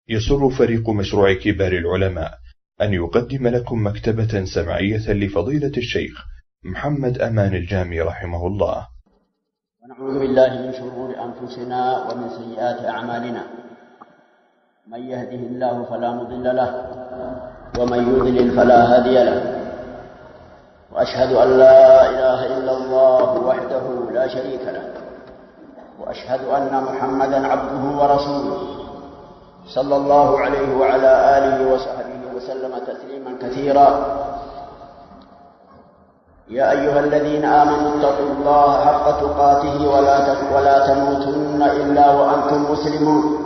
يسر فريق مشروع كبار العلماء أن يقدم لكم مكتبة سمعية لفضيلة الشيخ محمد أمان الجامي رحمه الله. ونعوذ بالله من شرور أنفسنا ومن سيئات أعمالنا، من يهده الله فلا مضل له ومن يضلل فلا هادي له، وأشهد أن لا إله إلا الله وحده لا شريك له، وأشهد أن محمدًا عبده ورسوله صلى الله عليه وعلى آله وصحبه وسلم تسليمًا كثيرا. يا أيها الذين آمنوا اتقوا الله حق تقاته ولا تموتن إلا وأنتم مسلمون.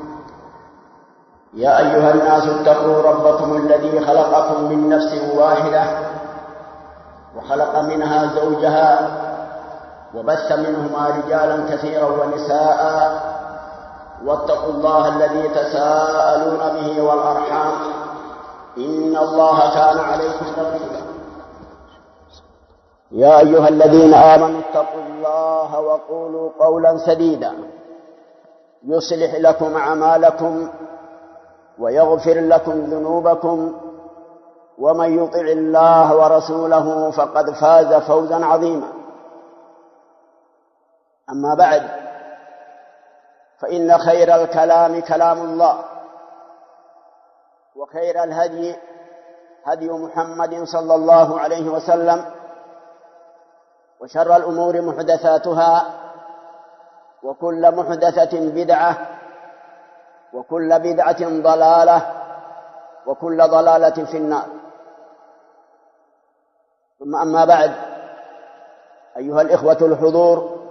يا أيها الناس اتقوا ربكم الذي خلقكم من نفس واحدة وخلق منها زوجها وبث منهما رجالا كثيرا ونساء، واتقوا الله الذي تساءلون به والأرحام إن الله كان عليكم رقيبا. يا أيها الذين آمنوا اتقوا الله وقولوا قولا سديدا يصلح لكم أعمالكم ويغفر لكم ذنوبكم، ومن يطع الله ورسوله فقد فاز فوزا عظيما. أما بعد، فإن خير الكلام كلام الله، وخير الهدي هدي محمد صلى الله عليه وسلم، وشر الأمور محدثاتها، وكل محدثة بدعة، وكل بدعة ضلالة، وكل ضلالة في النار. ثم أما بعد، أيها الإخوة الحضور،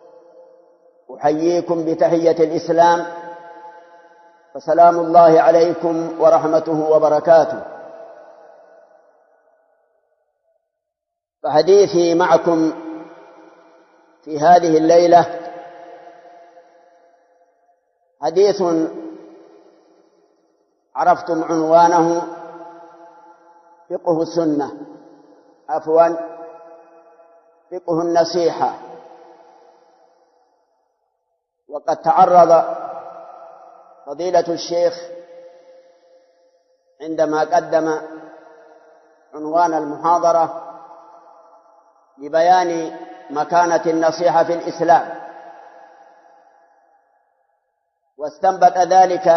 أحييكم بتحية الإسلام، فسلام الله عليكم ورحمته وبركاته. فحديثي معكم في هذه الليلة حديث عرفتم عنوانه فقه السنة، فقه النصيحة. وقد تعرض فضيلة الشيخ عندما قدم عنوان المحاضرة لبيان مكانة النصيحة في الإسلام، واستنبط ذلك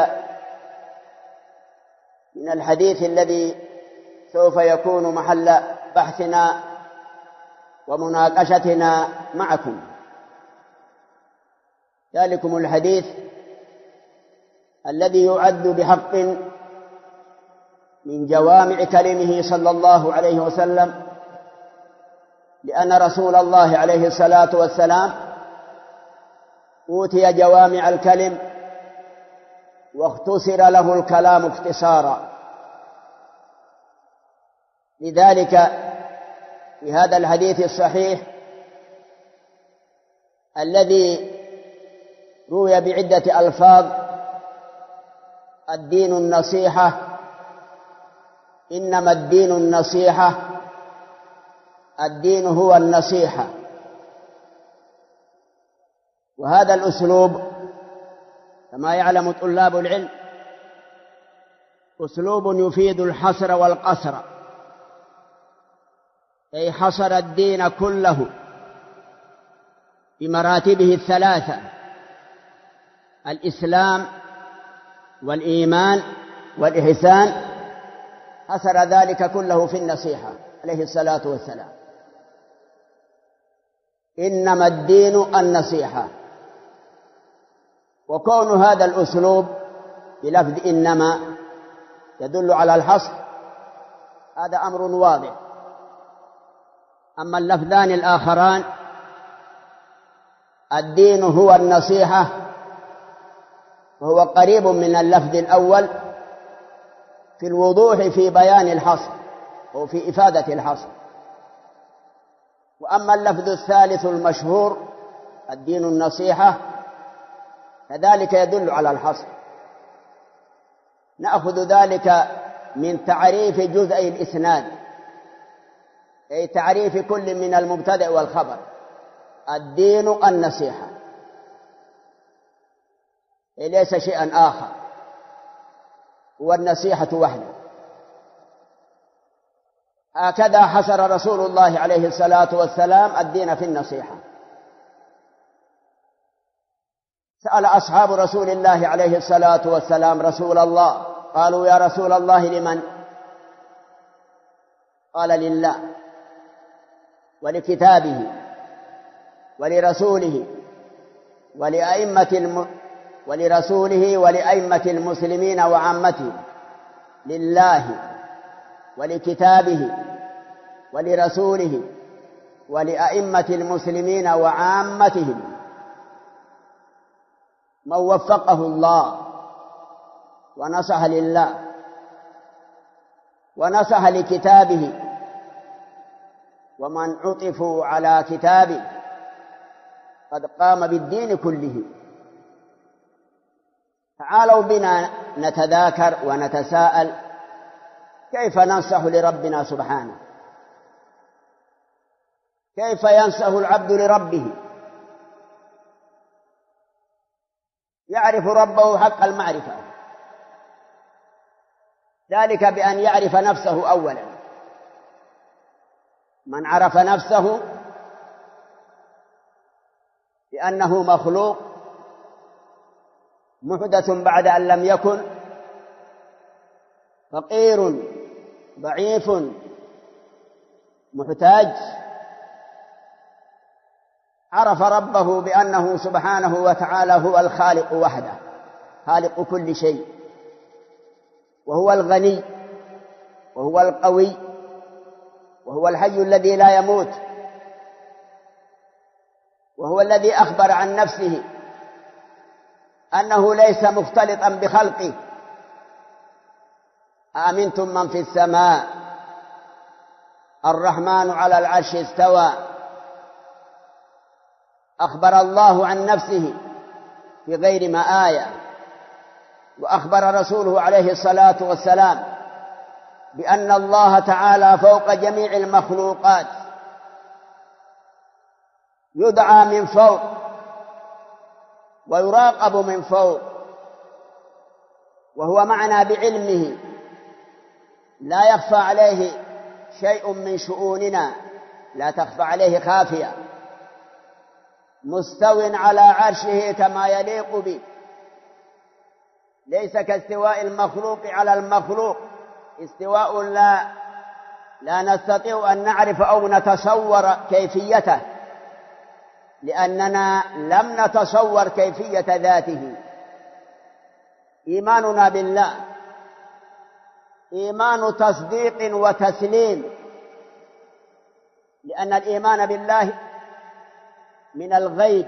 من الحديث الذي سوف يكون محل بحثنا ومناقشتنا معكم. ذلكم الحديث الذي يعد بحق من جوامع كلمه صلى الله عليه وسلم، لأن رسول الله عليه الصلاة والسلام أوتي جوامع الكلم واختصر له الكلام اختصارا. لذلك في هذا الحديث الصحيح الذي روي بعدة ألفاظ: الدين النصيحة، إنما الدين النصيحة، الدين هو النصيحة. وهذا الأسلوب كما يعلم طلاب العلم أسلوب يفيد الحصر والقصر، أي حصر الدين كله بمراتبه الثلاثة: الإسلام والإيمان والإحسان، حصر ذلك كله في النصيحة عليه الصلاة والسلام. إنما الدين النصيحة. وكون هذا الأسلوب بلفظ إنما يدل على الحصر هذا أمر واضح. أما اللفظان الآخران: الدين هو النصيحة، فهو قريب من اللفظ الأول في الوضوح في بيان الحصر وفي إفادة الحصر. وأما اللفظ الثالث المشهور: الدين النصيحة، فذلك يدل على الحصر. نأخذ ذلك من تعريف جزئي الإسناد، أي تعريف كل من المبتدأ والخبر: الدين النصيحة، ليس شيئا آخر. هو النصيحة وحده. هكذا حصر رسول الله عليه الصلاة والسلام الدين في النصيحة. سأل أصحاب رسول الله عليه الصلاة والسلام رسول الله، قالوا يا رسول الله لمن؟ قال لله ولكتابه ولرسوله ولأئمة المسلمين وعامتهم. لله ولكتابه ولرسوله ولأئمة المسلمين وعامتهم. من وفقه الله ونصح لله ونصح لكتابه ومن عطفوا على كتابه قد قام بالدين كله. تعالوا بنا نتذاكر ونتساءل كيف ننصح لربنا سبحانه، كيف ينصح العبد لربه، يعرف ربه حق المعرفة، ذلك بأن يعرف نفسه أولا. من عرف نفسه بأنه مخلوق محدث بعد أن لم يكن، فقير ضعيف محتاج، عرف ربه بأنه سبحانه وتعالى هو الخالق وحده، خالق كل شيء، وهو الغني وهو القوي وهو الحي الذي لا يموت، وهو الذي أخبر عن نفسه أنه ليس مختلطا بخلقه. أأمنتم من في السماء الرحمن على العرش استوى. أخبر الله عن نفسه في غير ما آية، وأخبر رسوله عليه الصلاة والسلام بأن الله تعالى فوق جميع المخلوقات، يدعى من فوق ويراقب من فوق، وهو معنا بعلمه، لا يخفى عليه شيء من شؤوننا، لا تخفى عليه خافية، مستو على عرشه كما يليق به، ليس كاستواء المخلوق على المخلوق، استواء لا نستطيع أن نعرف أو نتصور كيفيته، لأننا لم نتصور كيفية ذاته. إيماننا بالله إيمان تصديق وتسليم، لأن الإيمان بالله من الغيب،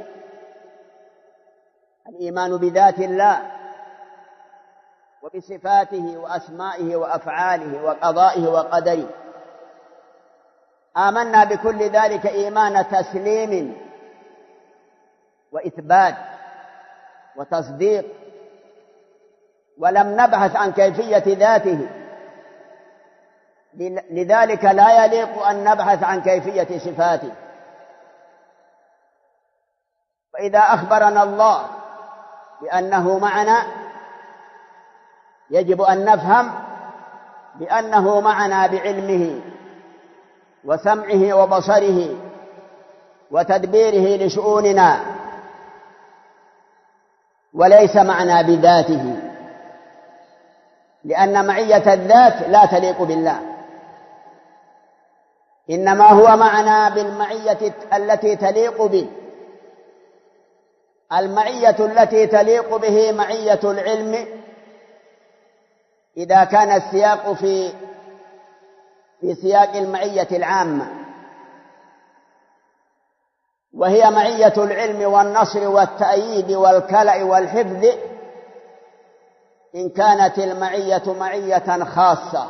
الإيمان بذات الله وبصفاته وأسمائه وأفعاله وقضائه وقدره. آمنا بكل ذلك إيمان تسليم وإثبات وتصديق، ولم نبحث عن كيفية ذاته، لذلك لا يليق أن نبحث عن كيفية صفاته. فإذا أخبرنا الله بأنه معنا يجب أن نفهم بأنه معنا بعلمه وسمعه وبصره وتدبيره لشؤوننا، وليس معنا بذاته، لأن معية الذات لا تليق بالله، إنما هو معنا بالمعية التي تليق به. المعية التي تليق به معية العلم، إذا كان السياق في سياق المعية العامة، وهي معية العلم والنصر والتأييد والكلأ والحفظ، إن كانت المعية معية خاصة.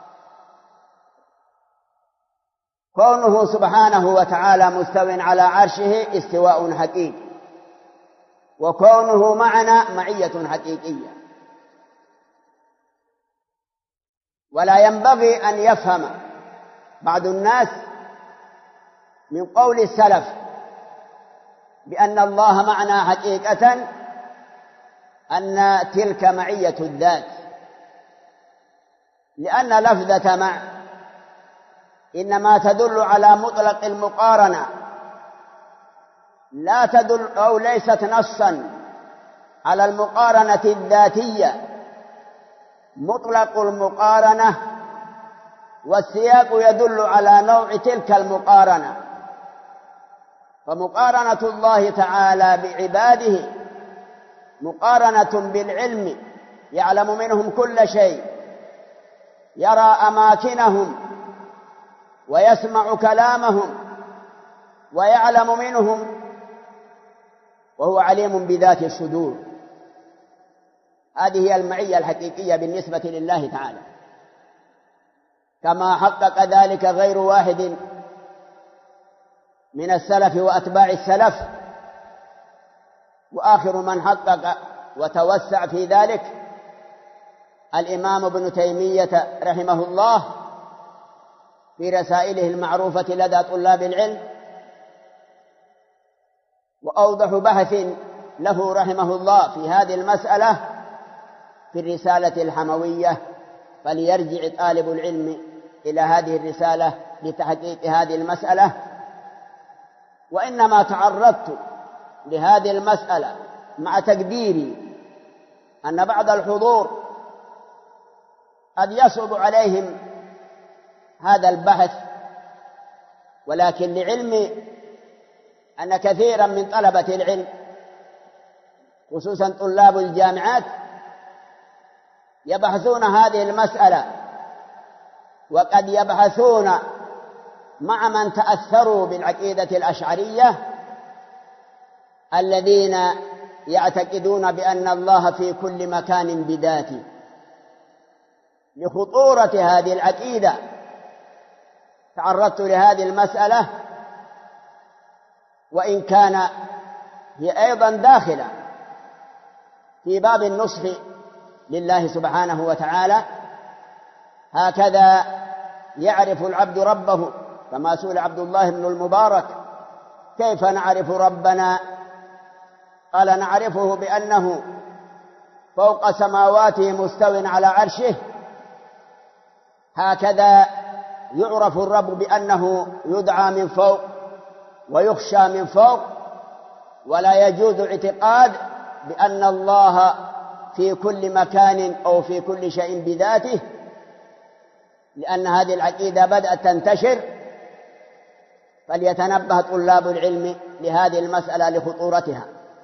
كونه سبحانه وتعالى مستو على عرشه استواء حقيقي، وكونه معنا معية حقيقية. ولا ينبغي أن يفهم بعض الناس من قول السلف بأن الله معنا حقيقة أن تلك معية الذات، لأن لفظة مع إنما تدل على مطلق المقارنة، لا تدل أو ليست نصا على المقارنة الذاتية. مطلق المقارنة والسياق يدل على نوع تلك المقارنة. فمقارنة الله تعالى بعباده مقارنة بالعلم، يعلم منهم كل شيء، يرى أماكنهم ويسمع كلامهم ويعلم منهم، وهو عليم بذات الصدور. هذه هي المعية الحقيقية بالنسبة لله تعالى، كما حقق ذلك غير واحد من السلف وأتباع السلف. وآخر من حقق وتوسع في ذلك الإمام ابن تيمية رحمه الله في رسائله المعروفة لدى طلاب العلم. وأوضح بحث له رحمه الله في هذه المسألة في الرسالة الحموية، فليرجع طالب العلم إلى هذه الرسالة لتحقيق هذه المسألة. وإنما تعرضت لهذه المسألة مع تقديري أن بعض الحضور قد يصعب عليهم هذا البحث، ولكن لعلمي أن كثيرا من طلبة العلم خصوصا طلاب الجامعات يبحثون هذه المسألة، وقد يبحثون مع من تأثروا بالعقيدة الأشعرية الذين يعتقدون بأن الله في كل مكان بذاته. لخطورة هذه العقيدة تعرضت لهذه المسألة، وإن كان هي أيضا داخلة في باب النصح لله سبحانه وتعالى. هكذا يعرف العبد ربه، كما سئل عبد الله بن المبارك: كيف نعرف ربنا؟ قال: نعرفه بأنه فوق سماواته مستو على عرشه. هكذا يعرف الرب بأنه يدعى من فوق ويخشى من فوق، ولا يجوز اعتقاد بأن الله في كل مكان أو في كل شيء بذاته، لأن هذه العقيدة بدأت تنتشر. فليتنبه طلاب العلم لهذه المسألة لخطورتها.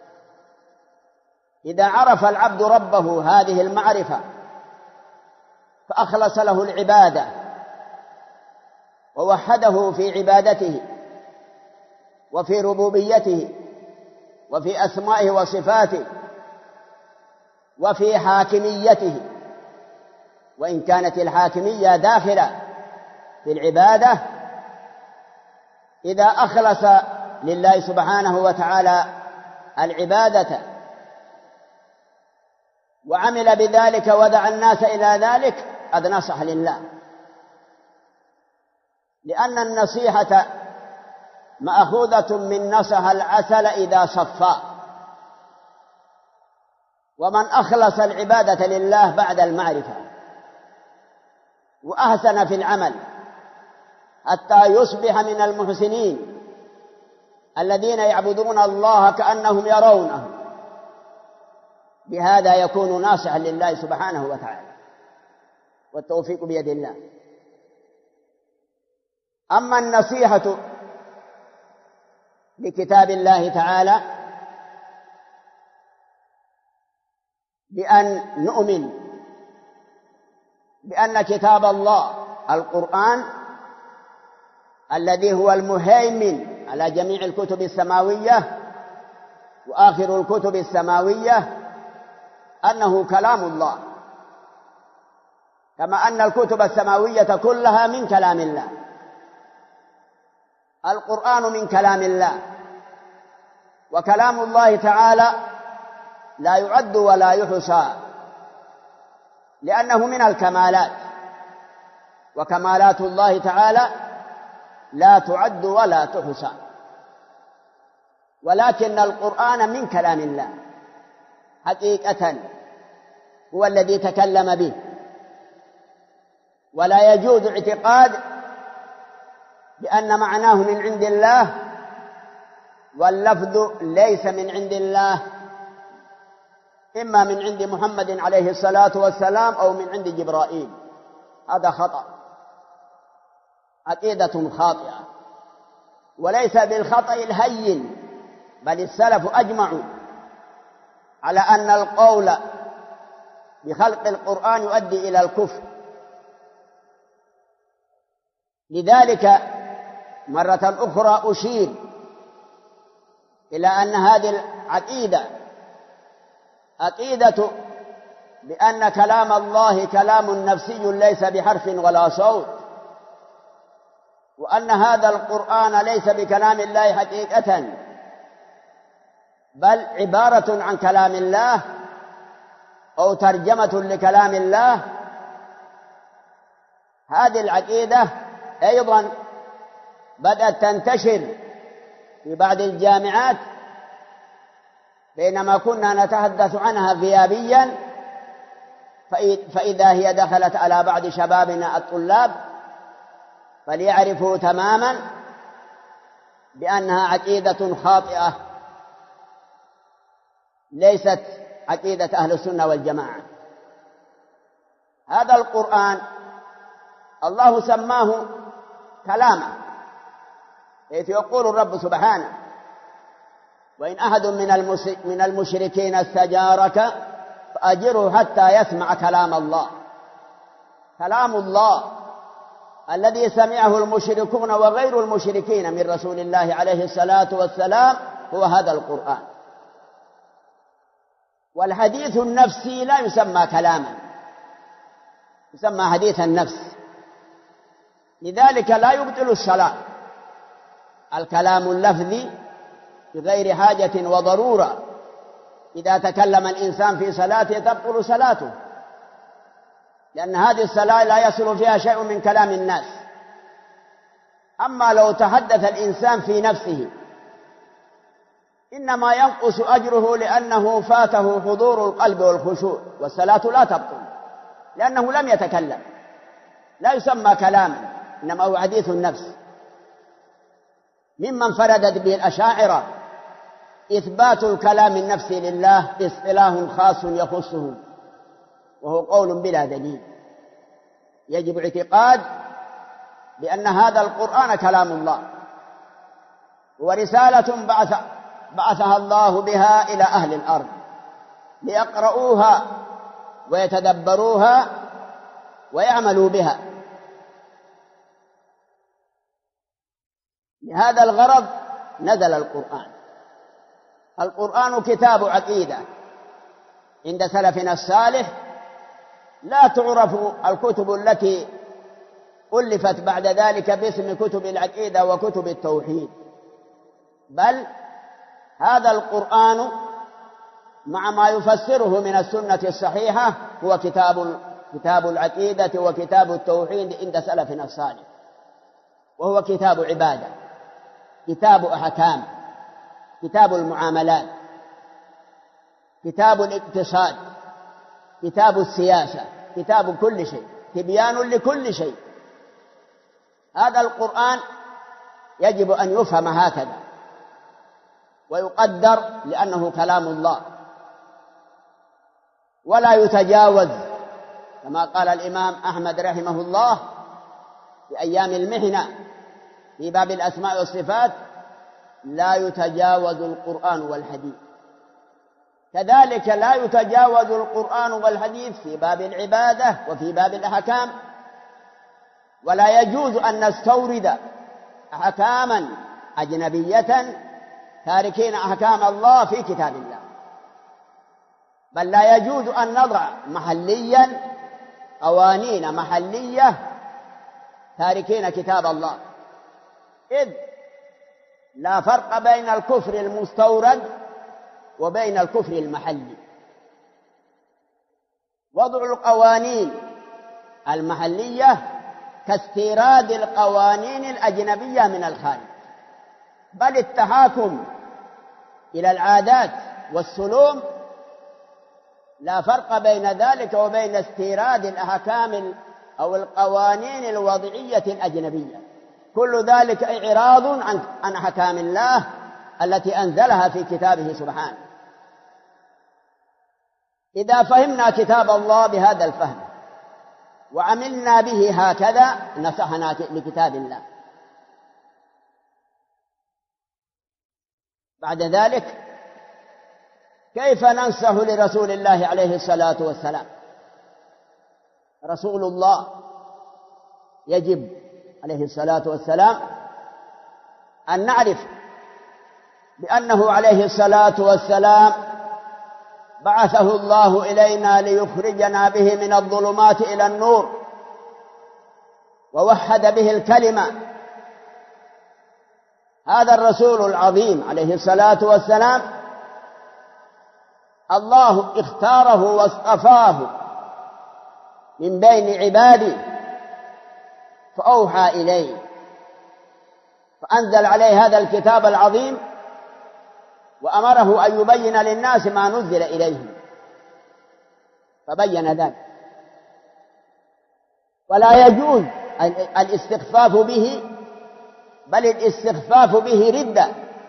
إذا عرف العبد ربه هذه المعرفة فأخلص له العبادة ووحده في عبادته وفي ربوبيته وفي أسمائه وصفاته وفي حاكميته، وإن كانت الحاكمية داخلة في العبادة، إذا أخلص لله سبحانه وتعالى العبادة وعمل بذلك ودعا الناس إلى ذلك قد نصح لله، لأن النصيحة مأخوذة من نصح العسل إذا صفى. ومن أخلص العبادة لله بعد المعرفة وأحسن في العمل حتى يصبح من المحسنين الذين يعبدون الله كأنهم يرونه، بهذا يكون ناصحا لله سبحانه وتعالى، والتوفيق بيد الله. أما النصيحة لكتاب الله تعالى بأن نؤمن بأن كتاب الله القرآن الذي هو المهيمن على جميع الكتب السماوية وآخر الكتب السماوية أنه كلام الله، كما أن الكتب السماوية كلها من كلام الله. القرآن من كلام الله، وكلام الله تعالى لا يعد ولا يحصى، لأنه من الكمالات، وكمالات الله تعالى لا تعد ولا تحصى. ولكن القرآن من كلام الله حقيقة، هو الذي تكلم به، ولا يجوز اعتقاد بأن معناه من عند الله واللفظ ليس من عند الله، إما من عند محمد عليه الصلاة والسلام أو من عند جبرائيل. هذا خطأ، عقيدة خاطئة، وليس بالخطأ الهين، بل السلف أجمعوا على أن القول بخلق القرآن يؤدي إلى الكفر. لذلك مرة أخرى أشير إلى أن هذه العقيدة عقيدة بأن كلام الله كلام نفسي ليس بحرف ولا صوت، وأن هذا القرآن ليس بكلام الله حقيقة، بل عبارة عن كلام الله أو ترجمة لكلام الله. هذه العقيدة أيضا بدأت تنتشر في بعض الجامعات، بينما كنا نتحدث عنها غيابيا، فإذا هي دخلت على بعض شبابنا الطلاب فليعرفوا تماما بأنها عقيدة خاطئة ليست عقيدة أهل السنة والجماعة. هذا القرآن الله سماه كلاما، حيث يقول الرب سبحانه: وإن أحد من المشركين استجارك فأجره حتى يسمع كلام الله. كلام الله الذي سمعه المشركون وغير المشركين من رسول الله عليه الصلاة والسلام هو هذا القرآن. والحديث النفسي لا يسمى كلاما، يسمى حديث النفس. لذلك لا يبطل الصلاة الكلام اللفظي بغير حاجة وضرورة. إذا تكلم الإنسان في صلاته تبطل صلاته، لأن هذه الصلاة لا يصل فيها شيء من كلام الناس. أما لو تحدث الإنسان في نفسه إنما ينقص أجره، لأنه فاته حضور القلب والخشوع، والصلاة لا تبطل لأنه لم يتكلم. لا يسمى كلاما، إنما هو حديث النفس. ممن فردت به الأشاعرة إثبات الكلام النفسي لله اصطلاح خاص يخصه، وهو قول بلا دليل. يجب اعتقاد بأن هذا القرآن كلام الله، ورسالة بعثها الله بها إلى أهل الأرض ليقرؤوها ويتدبروها ويعملوا بها. لهذا الغرض نزل القرآن. القرآن كتاب عقيدة عند سلفنا الصالح. لا تعرف الكتب التي ألفت بعد ذلك باسم كتب العقيدة وكتب التوحيد، بل هذا القرآن مع ما يفسره من السنة الصحيحة هو كتاب العقيدة وكتاب التوحيد عند سلفنا الصالح، وهو كتاب عبادة، كتاب أحكام، كتاب المعاملات، كتاب الاقتصاد، كتاب السياسة، كتاب كل شيء، تبيان لكل شيء. هذا القرآن يجب أن يفهم هكذا ويقدر، لأنه كلام الله ولا يتجاوز، كما قال الإمام أحمد رحمه الله في أيام المحنة في باب الأسماء والصفات: لا يتجاوز القرآن والحديث. كذلك لا يتجاوز القرآن والحديث في باب العبادة وفي باب الأحكام. ولا يجوز أن نستورد أحكاما أجنبية تاركين أحكام الله في كتاب الله، بل لا يجوز أن نضع محليا قوانين محلية تاركين كتاب الله، إذ لا فرق بين الكفر المستورد وبين الكفر المحلي. وضع القوانين المحلية كاستيراد القوانين الأجنبية من الخارج، بل التحاكم إلى العادات والسلوم لا فرق بين ذلك وبين استيراد الأحكام أو القوانين الوضعية الأجنبية، كل ذلك إعراض عن أحكام الله التي أنزلها في كتابه سبحانه. إذا فهمنا كتاب الله بهذا الفهم وعملنا به هكذا نصحنا لكتاب الله. بعد ذلك كيف ننصح لرسول الله عليه الصلاة والسلام؟ رسول الله يجب عليه الصلاة والسلام أن نعرف بأنه عليه الصلاة والسلام بعثه الله إلينا ليخرجنا به من الظلمات إلى النور، ووحد به الكلمة. هذا الرسول العظيم عليه الصلاة والسلام الله اختاره واصطفاه من بين عباده، فأوحى إليه فأنزل عليه هذا الكتاب العظيم، وأمره أن يبين للناس ما نزل إليهم، فبين ذلك. ولا يجوز الاستخفاف به، بل الاستخفاف به ردة.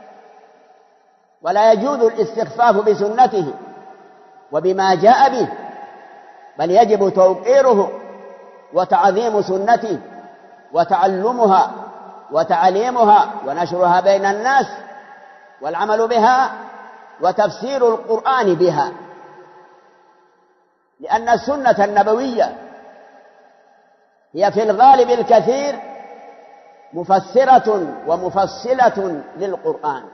ولا يجوز الاستخفاف بسنته وبما جاء به، بل يجب توقيره وتعظيم سنته وتعلمها وتعليمها ونشرها بين الناس والعمل بها وتفسير القرآن بها، لأن السنة النبوية هي في الغالب الكثير مفسرة ومفصلة للقرآن.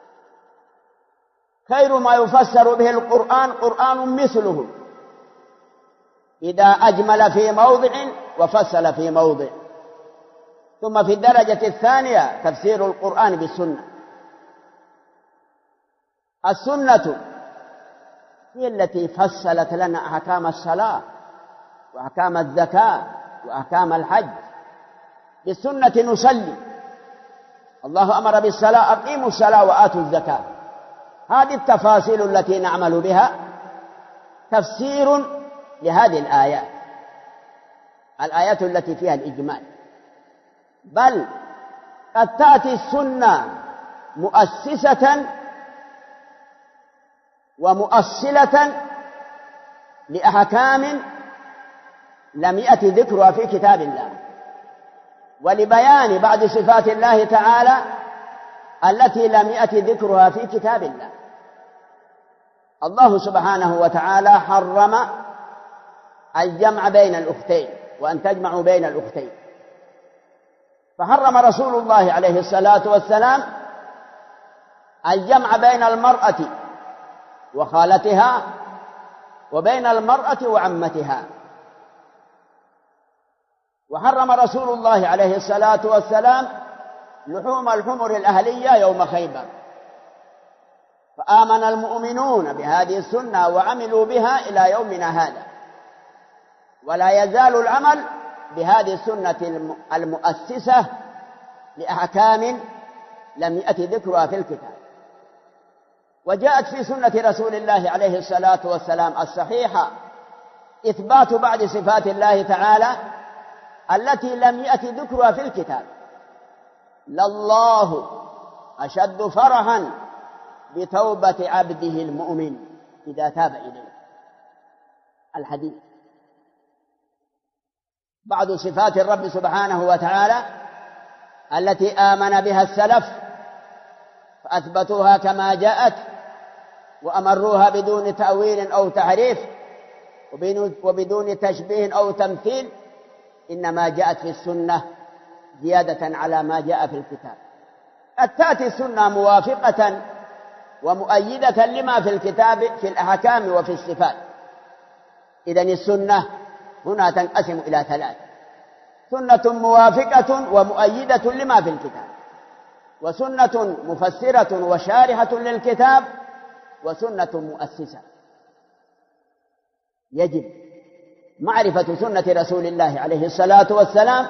خير ما يفسر به القرآن قرآن مثله، إذا أجمل في موضع وفصل في موضع. ثم في الدرجة الثانية تفسير القرآن بالسنة. السنة هي التي فصلت لنا أحكام الصلاة وأحكام الزكاة وأحكام الحج. بالسنة نصلي، الله أمر بالصلاة، أقيموا الصلاة وآتوا الزكاة. هذه التفاصيل التي نعمل بها تفسير لهذه الآيات التي فيها الإجمال. بل قد تأتي السنة مؤسسة ومؤصلة لأحكام لم يأتي ذكرها في كتاب الله، ولبيان بعض صفات الله تعالى التي لم يأتي ذكرها في كتاب الله. الله سبحانه وتعالى حرم الجمع بين الأختين، وأن تجمعوا بين الأختين، فحرم رسول الله عليه الصلاة والسلام الجمع بين المرأة وخالتها وبين المرأة وعمتها. وحرم رسول الله عليه الصلاة والسلام لحوم الحمر الأهلية يوم خيبر، فآمن المؤمنون بهذه السنة وعملوا بها إلى يومنا هذا، ولا يزال العمل بهذه السنة المؤسسة لأحكام لم يأتي ذكرها في الكتاب. وجاءت في سنة رسول الله عليه الصلاة والسلام الصحيحة إثبات بعض صفات الله تعالى التي لم يأتي ذكرها في الكتاب. لله أشد فرحا بتوبة عبده المؤمن إذا تاب إليه. الحديث. بعض صفات الرب سبحانه وتعالى التي آمن بها السلف فأثبتوها كما جاءت وأمروها بدون تأويل أو تحريف وبدون تشبيه أو تمثيل، إنما جاءت في السنة زيادة على ما جاء في الكتاب. قد تأتي السنة موافقة ومؤيدة لما في الكتاب في الأحكام وفي الصفات. إذن السنة هنا تنقسم إلى ثلاث: سنة موافقة ومؤيدة لما في الكتاب، وسنة مفسرة وشارحة للكتاب، وسنة مؤسسة. يجب معرفة سنة رسول الله عليه الصلاة والسلام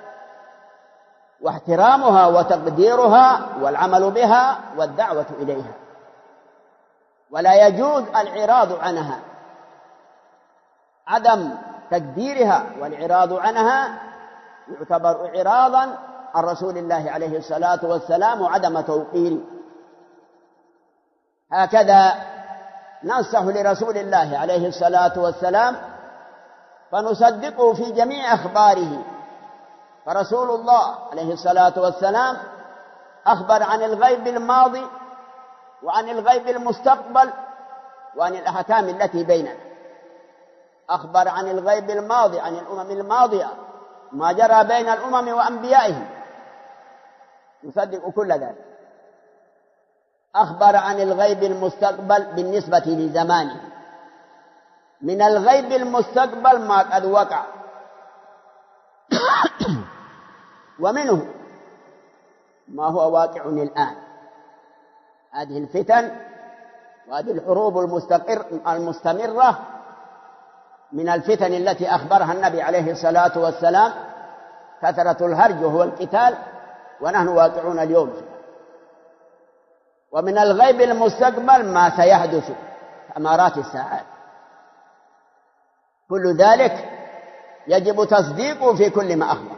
واحترامها وتقديرها والعمل بها والدعوة إليها، ولا يجوز الإعراض عنها. عدم تقديرها والإعراض عنها يعتبر إعراضا عن رسول الله عليه الصلاة والسلام وعدم توقيره. هكذا ننصح لرسول الله عليه الصلاة والسلام فنصدقه في جميع أخباره. فرسول الله عليه الصلاة والسلام أخبر عن الغيب الماضي وعن الغيب المستقبل وعن الأحكام التي بيننا. أخبر عن الغيب الماضي عن الأمم الماضية ما جرى بين الأمم وأنبيائهم، نصدق كل ذلك. أخبر عن الغيب المستقبل بالنسبة لزمانه، من الغيب المستقبل ما قد وقع ومنه ما هو واقع الآن. هذه الفتن وهذه الحروب المستمرة من الفتن التي أخبرها النبي عليه الصلاة والسلام، كثرة الهرج وهو القتال، ونحن واقعون اليوم فيه. ومن الغيب المستقبل ما سيحدث أمارات الساعات. كل ذلك يجب تصديقه في كل ما أخبر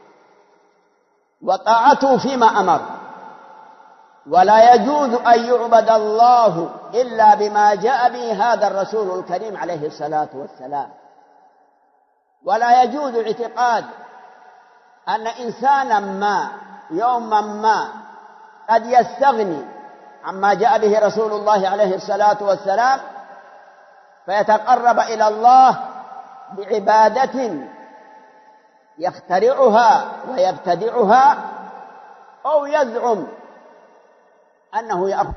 وطاعته فيما أمر. ولا يجوز أن يعبد الله إلا بما جاء به هذا الرسول الكريم عليه الصلاة والسلام. ولا يجوز اعتقاد أن إنسانا ما يوما ما قد يستغني عما جاء به رسول الله عليه الصلاة والسلام فيتقرب إلى الله بعبادة يخترعها ويبتدعها، أو يزعم أنه يأخذ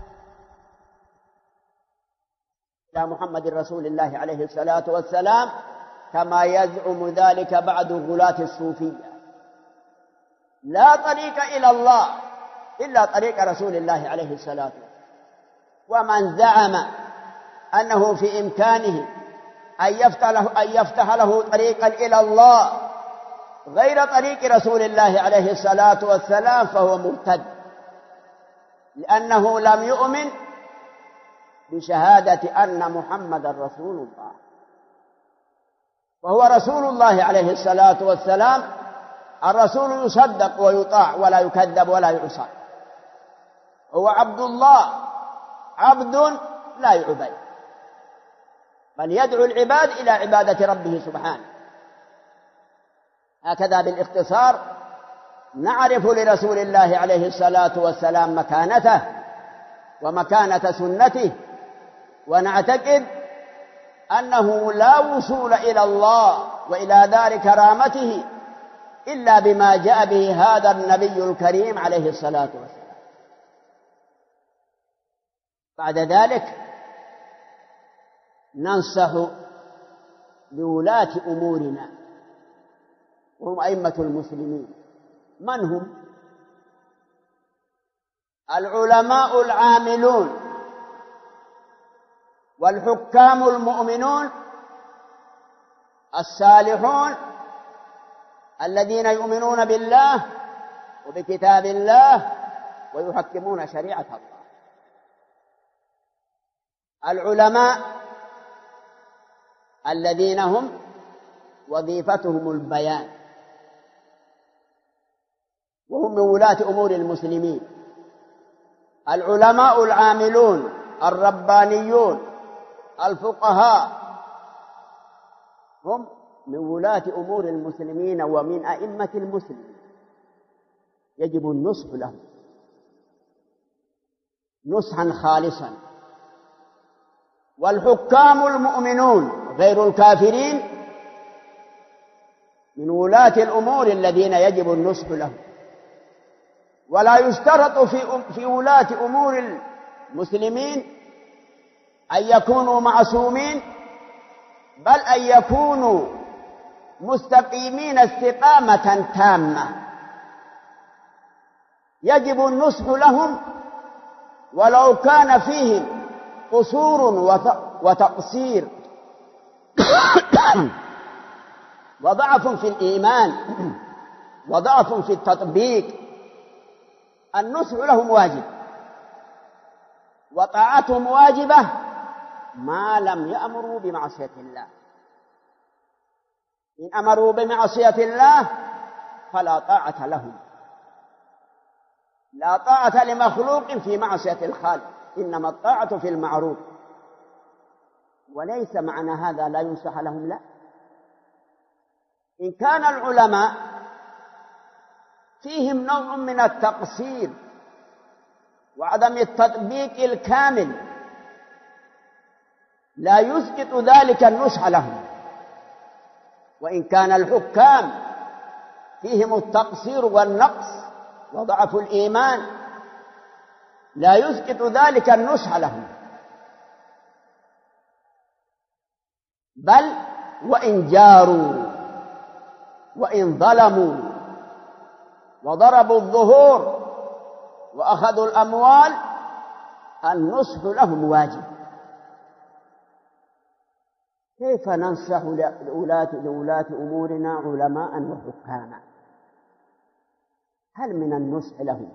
إلى محمد رسول الله عليه الصلاة والسلام كما يزعم ذلك بعض غلاة الصوفية. لا طريق إلى الله إلا طريق رسول الله عليه الصلاة والسلام. ومن زعم أنه في إمكانه أن يفتح له طريقا إلى الله غير طريق رسول الله عليه الصلاة والسلام فهو مرتد، لأنه لم يؤمن بشهادة أن محمد رسول الله. وهو رسول الله عليه الصلاة والسلام، الرسول يصدق ويطاع ولا يكذب ولا يعصى. هو عبد الله، عبد لا يعبد، بل يدعو العباد إلى عبادة ربه سبحانه. هكذا بالاختصار نعرف لرسول الله عليه الصلاة والسلام مكانته ومكانة سنته، ونعتقد أنه لا وصول إلى الله وإلى دار كرامته إلا بما جاء به هذا النبي الكريم عليه الصلاة والسلام. بعد ذلك ننصح بولاة أمورنا وهم أئمة المسلمين. من هم؟ العلماء العاملون والحكام المؤمنون الصالحون الذين يؤمنون بالله وبكتاب الله ويحكمون شريعة الله. العلماء الذين هم وظيفتهم البيان، وهم من ولاة أمور المسلمين. العلماء العاملون الربانيون الفقهاء هم من ولاة أمور المسلمين ومن أئمة المسلمين، يجب النصح لهم نصحا خالصا. والحكام المؤمنون غير الكافرين من ولاة الأمور الذين يجب النصح لهم. ولا يشترط في ولاة أمور المسلمين أن يكونوا معصومين، بل أن يكونوا مستقيمين استقامة تامة. يجب النصح لهم ولو كان فيهم قصور وتقصير وضعف في الإيمان وضعف في التطبيق. النصح لهم واجب وطاعتهم واجبة ما لم يأمروا بمعصية الله. إن أمروا بمعصية الله فلا طاعة لهم. لا طاعة لمخلوق في معصية الخالق، إنما الطاعة في المعروف. وليس معنى هذا لا ينصح لهم، لا. إن كان العلماء فيهم نوع من التقصير وعدم التطبيق الكامل لا يسقط ذلك النصح لهم، وإن كان الحكام فيهم التقصير والنقص وضعف الإيمان لا يسقط ذلك النصح لهم، بل وإن جاروا وإن ظلموا وضربوا الظهور وأخذوا الأموال النصح لهم واجب. كيف ننصح لولاة أمورنا علماء وحكاما؟ هل من النصح لهم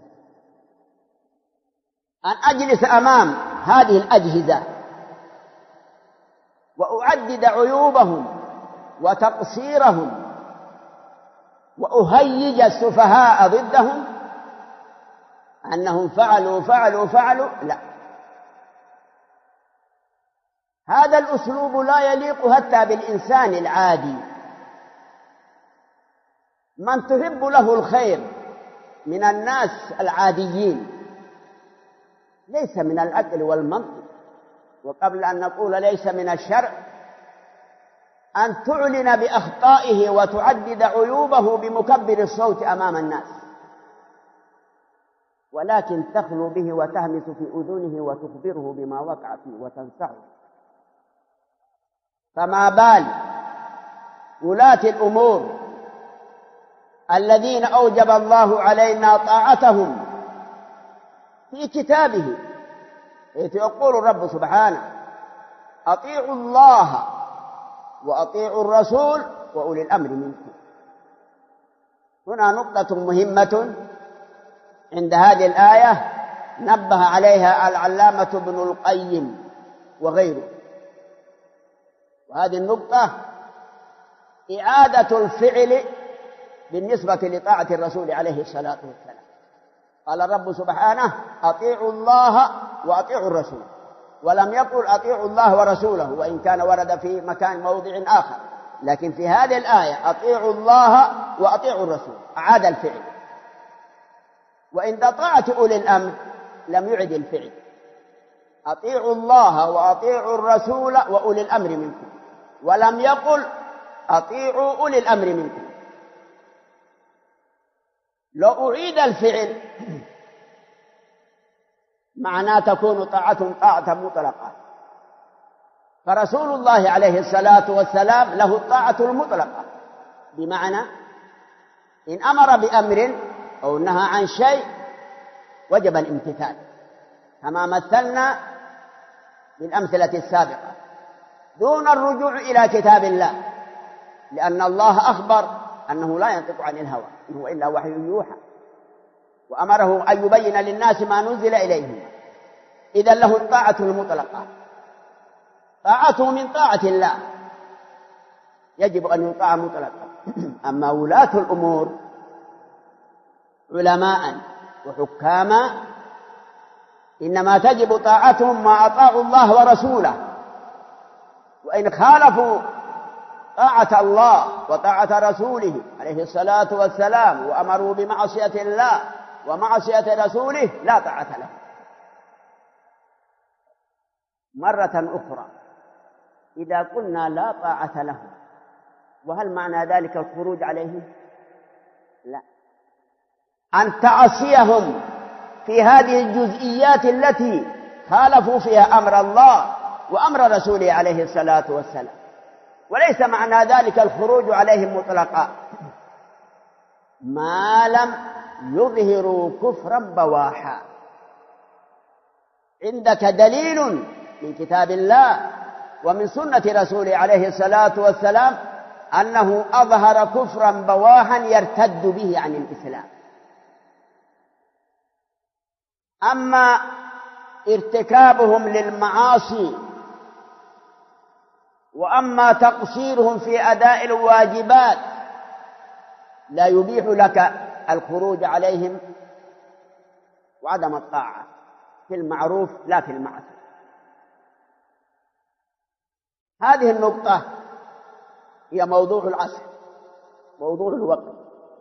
أن أجلس أمام هذه الأجهزة وأعدد عيوبهم وتقصيرهم وأهيج السفهاء ضدهم أنهم فعلوا؟ لا، هذا الأسلوب لا يليق حتى بالإنسان العادي. من تحب له الخير من الناس العاديين ليس من العقل والمنطق، وقبل أن نقول ليس من الشرع، أن تعلن بأخطائه وتعدد عيوبه بمكبر الصوت أمام الناس، ولكن تخلو به وتهمس في أذنه وتخبره بما وقع فيه وتنصحه. فما بال ولاة الأمور الذين أوجب الله علينا طاعتهم في كتابه، حيث يقول الرب سبحانه: أطيعوا الله وأطيعوا الرسول وأولي الأمر منكم. هنا نقطة مهمة عند هذه الآية نبه عليها العلامة ابن القيم وغيره، وهذه النقطة إعادة الفعل بالنسبة لطاعة الرسول عليه الصلاة والسلام. قال الرب سبحانه: أطيعوا الله وأطيعوا الرسول، ولم يقل أطيعوا الله ورسوله، وإن كان ورد في مكان موضع آخر، لكن في هذه الآية أطيعوا الله وأطيعوا الرسول، أعاد الفعل. وإن طاعة أولي الأمر لم يعد الفعل، أطيعوا الله وأطيعوا الرسول وأولي الأمر منكم، ولم يقل أطيعوا أولي الأمر منكم. لو أعيد الفعل معناه تكون طاعتهم طاعة مطلقة، فرسول الله عليه الصلاة والسلام له الطاعة المطلقة، بمعنى إن أمر بأمر أو نهى عن شيء وجب الامتثال، كما مثلنا بالأمثلة السابقة، دون الرجوع إلى كتاب الله، لأن الله أخبر أنه لا ينطق عن الهوى، إن هو إلا وحي يوحى، وأمره أن يبين للناس ما نزل إليهم. إذا له الطاعة المطلقة، طاعته من طاعة الله يجب أن يطاع مطلقا. أما ولاة الأمور علماء وحكاما إنما تجب طاعتهم ما أطاعوا الله ورسوله، وإن خالفوا طاعة الله وطاعة رسوله عليه الصلاة والسلام وأمروا بمعصية الله ومعصية رسوله لا طاعة له. مرة أخرى، إذا قلنا لا طاعة له، وهل معنى ذلك الخروج عليهم؟ لا، أن تعصيهم في هذه الجزئيات التي خالفوا فيها أمر الله وأمر رسوله عليه الصلاة والسلام، وليس معنى ذلك الخروج عليهم مطلقا، ما لم يظهروا كفرا بواحا. عندك دليل من كتاب الله ومن سنة رسوله عليه الصلاة والسلام أنه أظهر كفرا بواحا يرتد به عن الإسلام. أما ارتكابهم للمعاصي وأما تقصيرهم في أداء الواجبات لا يبيح لك الخروج عليهم وعدم الطاعة في المعروف لا في المعصية. هذه النقطة هي موضوع العصر، موضوع الوقت،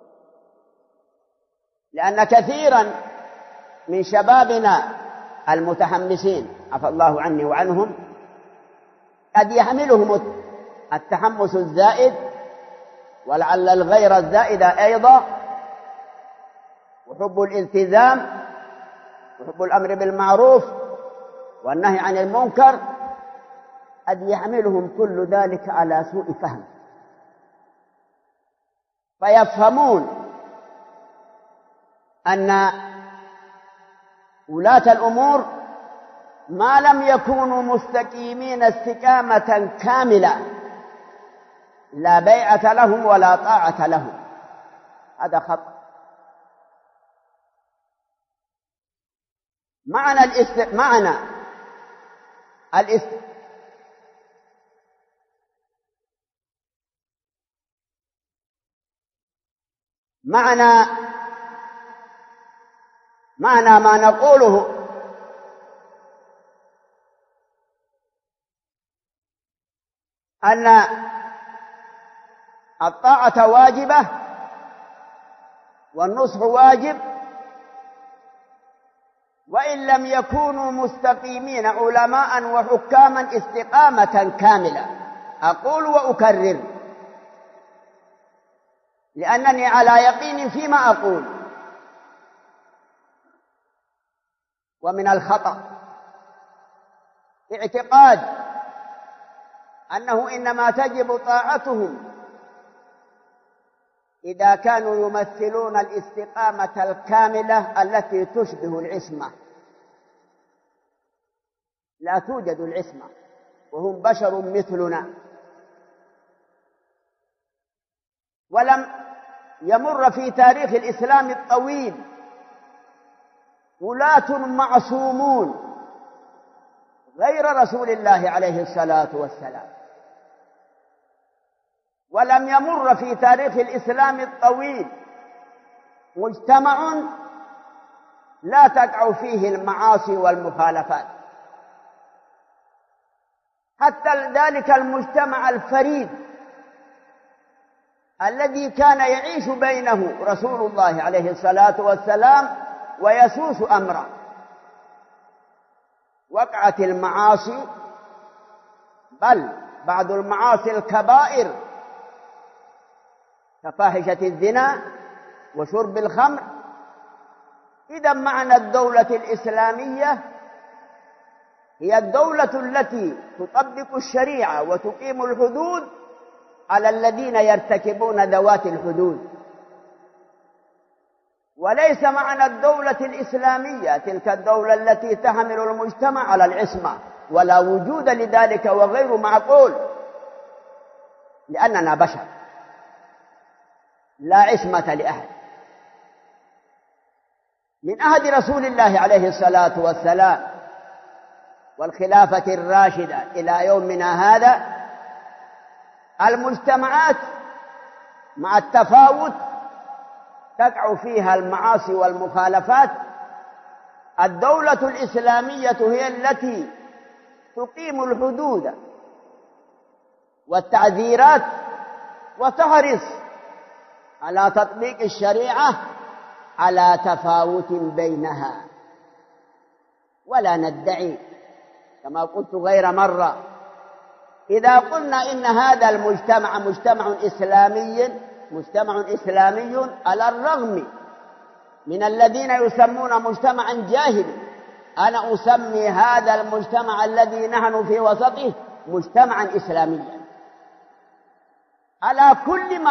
لأن كثيرا من شبابنا المتحمسين عفى الله عني وعنهم قد يحملهم التحمس الزائد ولعل الغيرة الزائدة أيضا وحب الالتزام وحب الأمر بالمعروف والنهي عن المنكر، قد يحملهم كل ذلك على سوء فهم، فيفهمون أن ولاة الأمور ما لم يكونوا مستقيمين استقامة كاملة لا بيعة لهم ولا طاعة لهم. هذا خطأ. معنى ما نقوله أن الطاعة واجبة والنصح واجب، وإن لم يكونوا مستقيمين علماء وحكاما استقامة كاملة. أقول وأكرر لأنني على يقين فيما أقول. ومن الخطأ اعتقاد أنه إنما تجب طاعتهم إذا كانوا يمثلون الاستقامة الكاملة التي تشبه العصمة. لا توجد العصمة وهم بشر مثلنا، ولم يمر في تاريخ الإسلام الطويل ولاة معصومون غير رسول الله عليه الصلاة والسلام، ولم يمر في تاريخ الإسلام الطويل مجتمع لا تقع فيه المعاصي والمخالفات. حتى ذلك المجتمع الفريد الذي كان يعيش بينه رسول الله عليه الصلاة والسلام ويسوس أمره، وقعت المعاصي، بل بعض المعاصي الكبائر كفاحشة الزنا وشرب الخمر. إذا معنى الدولة الإسلامية هي الدولة التي تطبق الشريعة وتقيم الحدود على الذين يرتكبون ذوات الحدود، وليس معنى الدولة الإسلامية تلك الدولة التي تحمل المجتمع على العصمة، ولا وجود لذلك وغير معقول، لأننا بشر لا عصمة لأحد. من عهد رسول الله عليه الصلاة والسلام والخلافة الراشدة إلى يومنا هذا المجتمعات مع التفاوت تقع فيها المعاصي والمخالفات. الدولة الإسلامية هي التي تقيم الحدود والتعذيرات وتحرص على تطبيق الشريعة على تفاوت بينها. ولا ندعي كما قلت غير مرة، إذا قلنا إن هذا المجتمع مجتمع إسلامي على الرغم من الذين يسمون مجتمعا جاهلي، أنا أسمي هذا المجتمع الذي نحن في وسطه مجتمعا إسلاميا على كل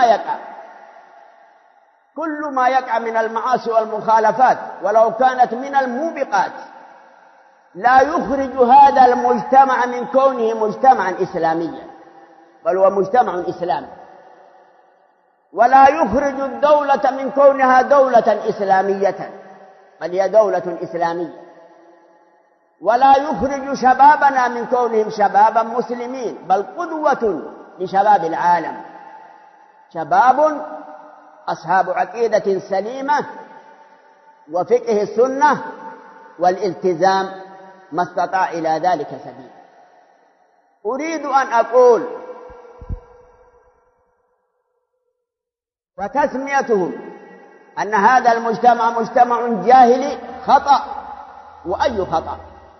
ما يقع من المعاصي والمخالفات، ولو كانت من الموبقات، لا يخرج هذا المجتمع من كونه مجتمعا إسلاميا، بل هو مجتمع إسلامي. ولا يخرج الدولة من كونها دولة إسلامية، بل هي دولة إسلامية. ولا يخرج شبابنا من كونهم شبابا مسلمين، بل قدوة لشباب العالم، شباب أصحاب عقيدة سليمة وفقه السنة والالتزام ما استطاع إلى ذلك سبيل. أريد أن أقول وتسميتهم أن هذا المجتمع مجتمع جاهلي خطأ، وأي خطأ.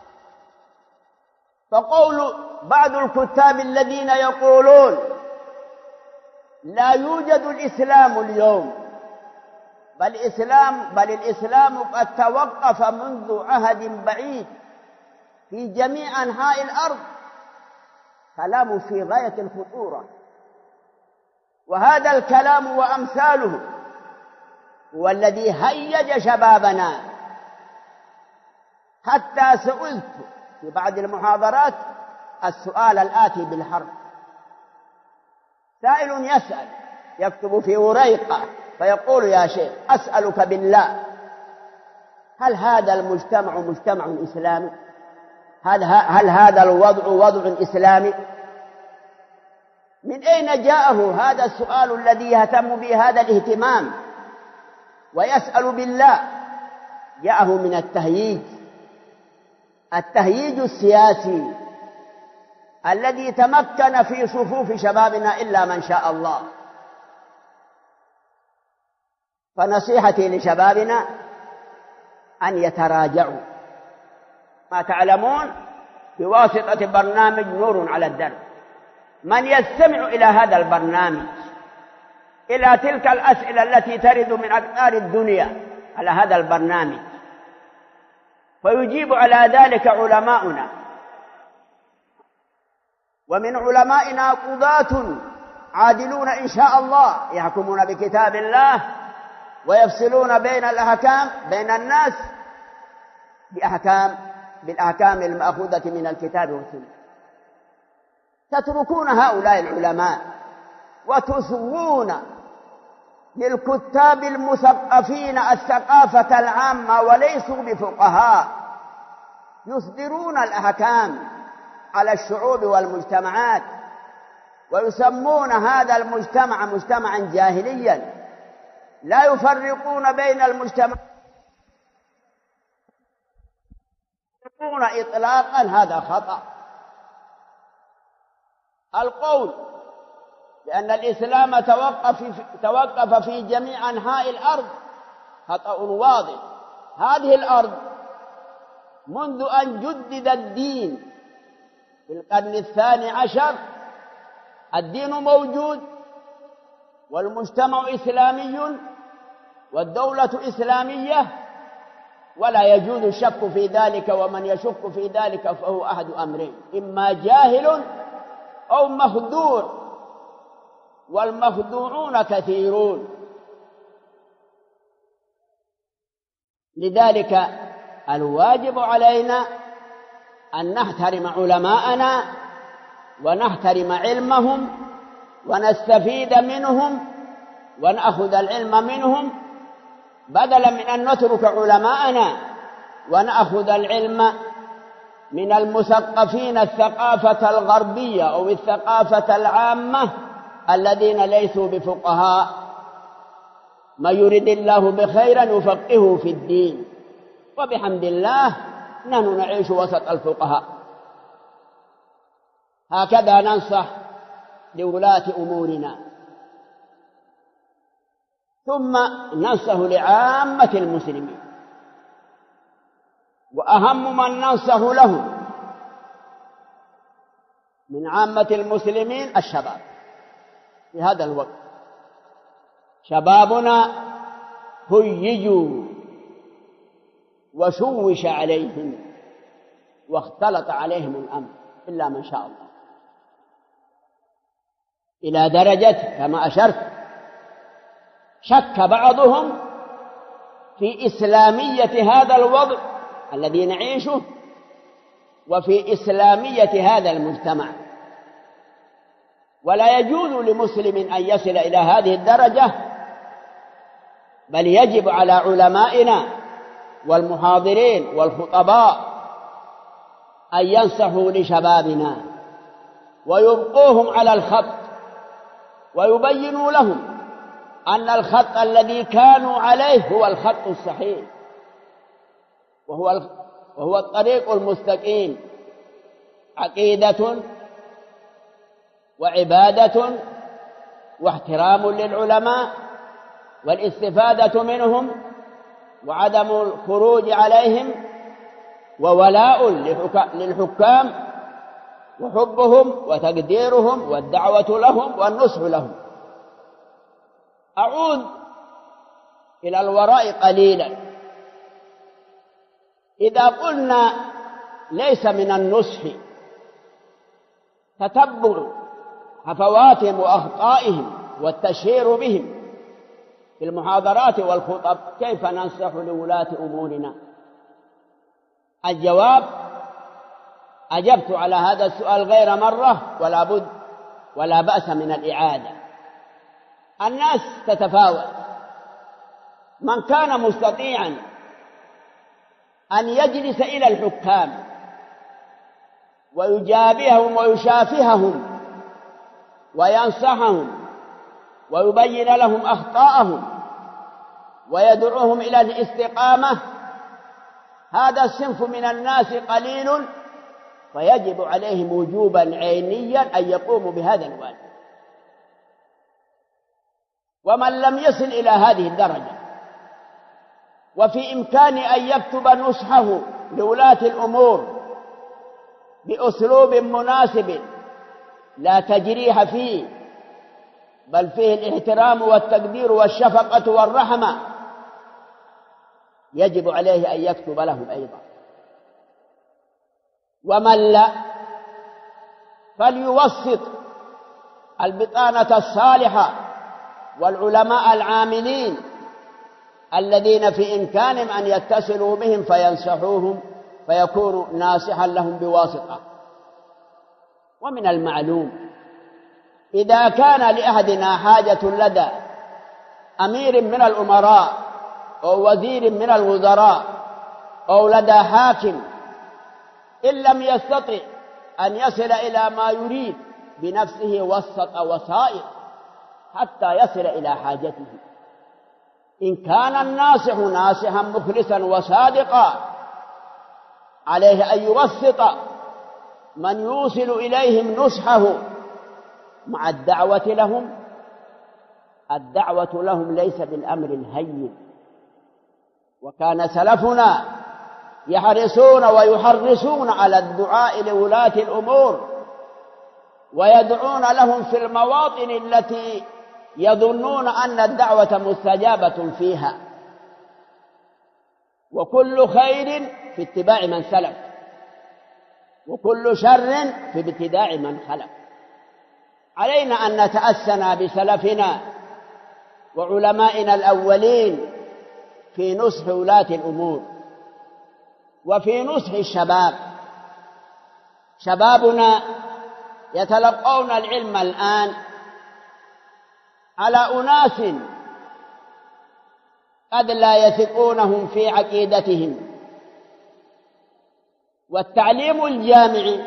فقول بعض الكتاب الذين يقولون لا يوجد الإسلام اليوم، بل الإسلام قد توقف منذ عهد بعيد في جميع أنحاء الأرض، كلام في غاية الخطورة. وهذا الكلام وأمثاله هو الذي هيج شبابنا، حتى سئلت في بعض المحاضرات السؤال الآتي بالحرف. سائل يسأل يكتب في وريقة فيقول: يا شيخ أسألك بالله، هل هذا المجتمع مجتمع إسلامي؟ هل هذا الوضع وضع إسلامي؟ من أين جاءه هذا السؤال الذي يهتم به هذا الاهتمام ويسأل بالله؟ جاءه من التهييج السياسي الذي تمكن في صفوف شبابنا إلا من شاء الله. فنصيحتي لشبابنا أن يتراجعوا، ما تعلمون بواسطة برنامج نور على الدرب، من يستمع إلى هذا البرنامج، إلى تلك الأسئلة التي ترد من أقطار الدنيا على هذا البرنامج، فيجيب على ذلك علماؤنا، ومن علمائنا قضاة عادلون إن شاء الله، يحكمون بكتاب الله ويفصلون بين الناس بالأحكام المأخوذة من الكتاب والسنة. تتركون هؤلاء العلماء وتسوون للكتاب المثقفين الثقافة العامة وليسوا بفقهاء، يصدرون الأحكام على الشعوب والمجتمعات، ويسمون هذا المجتمع مجتمعا جاهليا، لا يفرقون بين المجتمع إطلاقا. هذا خطأ. القول بأن الإسلام توقف في جميع أنحاء الأرض خطأ واضح. هذه الأرض منذ أن جدد الدين في القرن 12 الدين موجود، والمجتمع إسلامي، والدولة إسلامية، ولا يجوز الشك في ذلك، ومن يشك في ذلك فهو أحد أمرين: إما جاهل أو مخدوع، والمخدوعون كثيرون. لذلك الواجب علينا أن نحترم علماءنا ونحترم علمهم ونستفيد منهم ونأخذ العلم منهم، بدلا من أن نترك علماءنا ونأخذ العلم من المثقفين الثقافة الغربية أو الثقافة العامة الذين ليسوا بفقهاء. ما يريد الله بخيرا يفقهه في الدين، وبحمد الله نحن نعيش وسط الفقهاء. هكذا ننصح لولاة أمورنا، ثم ننصح لعامة المسلمين، وأهم من ننصح له من عامة المسلمين الشباب. في هذا الوقت شبابنا هيجوا وشوش عليهم واختلط عليهم الأمر إلا من شاء الله، إلى درجة كما أشرت شك بعضهم في إسلامية هذا الوضع الذي نعيشه وفي إسلامية هذا المجتمع. ولا يجوز لمسلم أن يصل إلى هذه الدرجة، بل يجب على علمائنا والمحاضرين والخطباء أن ينصحوا لشبابنا ويبقوهم على الخط ويبينوا لهم أن الخط الذي كانوا عليه هو الخط الصحيح، وهو الطريق المستقيم، عقيدة وعبادة واحترام للعلماء والاستفادة منهم وعدم الخروج عليهم وولاء للحكام وحبهم وتقديرهم والدعوة لهم والنصح لهم. أعود إلى الوراء قليلا. إذا قلنا ليس من النصح تتبع هفواتهم وأخطائهم والتشهير بهم في المحاضرات والخطب، كيف ننصح لولاة أمورنا؟ الجواب: أجبت على هذا السؤال غير مرة ولا بد ولا بأس من الإعادة. الناس تتفاوت، من كان مستطيعا أن يجلس إلى الحكام ويجابههم ويشافههم وينصحهم ويبين لهم أخطاءهم ويدعوهم إلى الاستقامة، هذا الصنف من الناس قليل، فيجب عليهم وجوبا عينيا أن يقوموا بهذا الواجب. ومن لم يصل إلى هذه الدرجة وفي إمكانه أن يكتب نصحه لولاة الأمور بأسلوب مناسب لا تجريح فيه، بل فيه الاحترام والتقدير والشفقة والرحمة، يجب عليه أن يكتب لهم أيضا. ومن لا فليوسط البطانة الصالحة والعلماء العاملين الذين في إمكانهم أن يتصلوا بهم فينصحوهم فيكونوا ناصحا لهم بواسطة. ومن المعلوم إذا كان لأحدنا حاجة لدى أمير من الأمراء أو وزير من الوزراء أو لدى حاكم، إن لم يستطع أن يصل إلى ما يريد بنفسه وسط وسائط حتى يصل إلى حاجته. إن كان الناصح ناصحا مخلصا وصادقا عليه أن يوسط من يوصل إليهم نصحه مع الدعوة لهم. الدعوة لهم ليس بالأمر الهين، وكان سلفنا يحرصون ويحرصون على الدعاء لولاة الأمور ويدعون لهم في المواطن التي يظنون أن الدعوة مستجابة فيها. وكل خير في اتباع من سلف، وكل شر في ابتداع من خلف. علينا أن نتأسنا بسلفنا وعلمائنا الأولين في نصح ولاة الأمور وفي نصح الشباب. شبابنا يتلقون العلم الآن على أناس قد لا يثقونهم في عقيدتهم، والتعليم الجامعي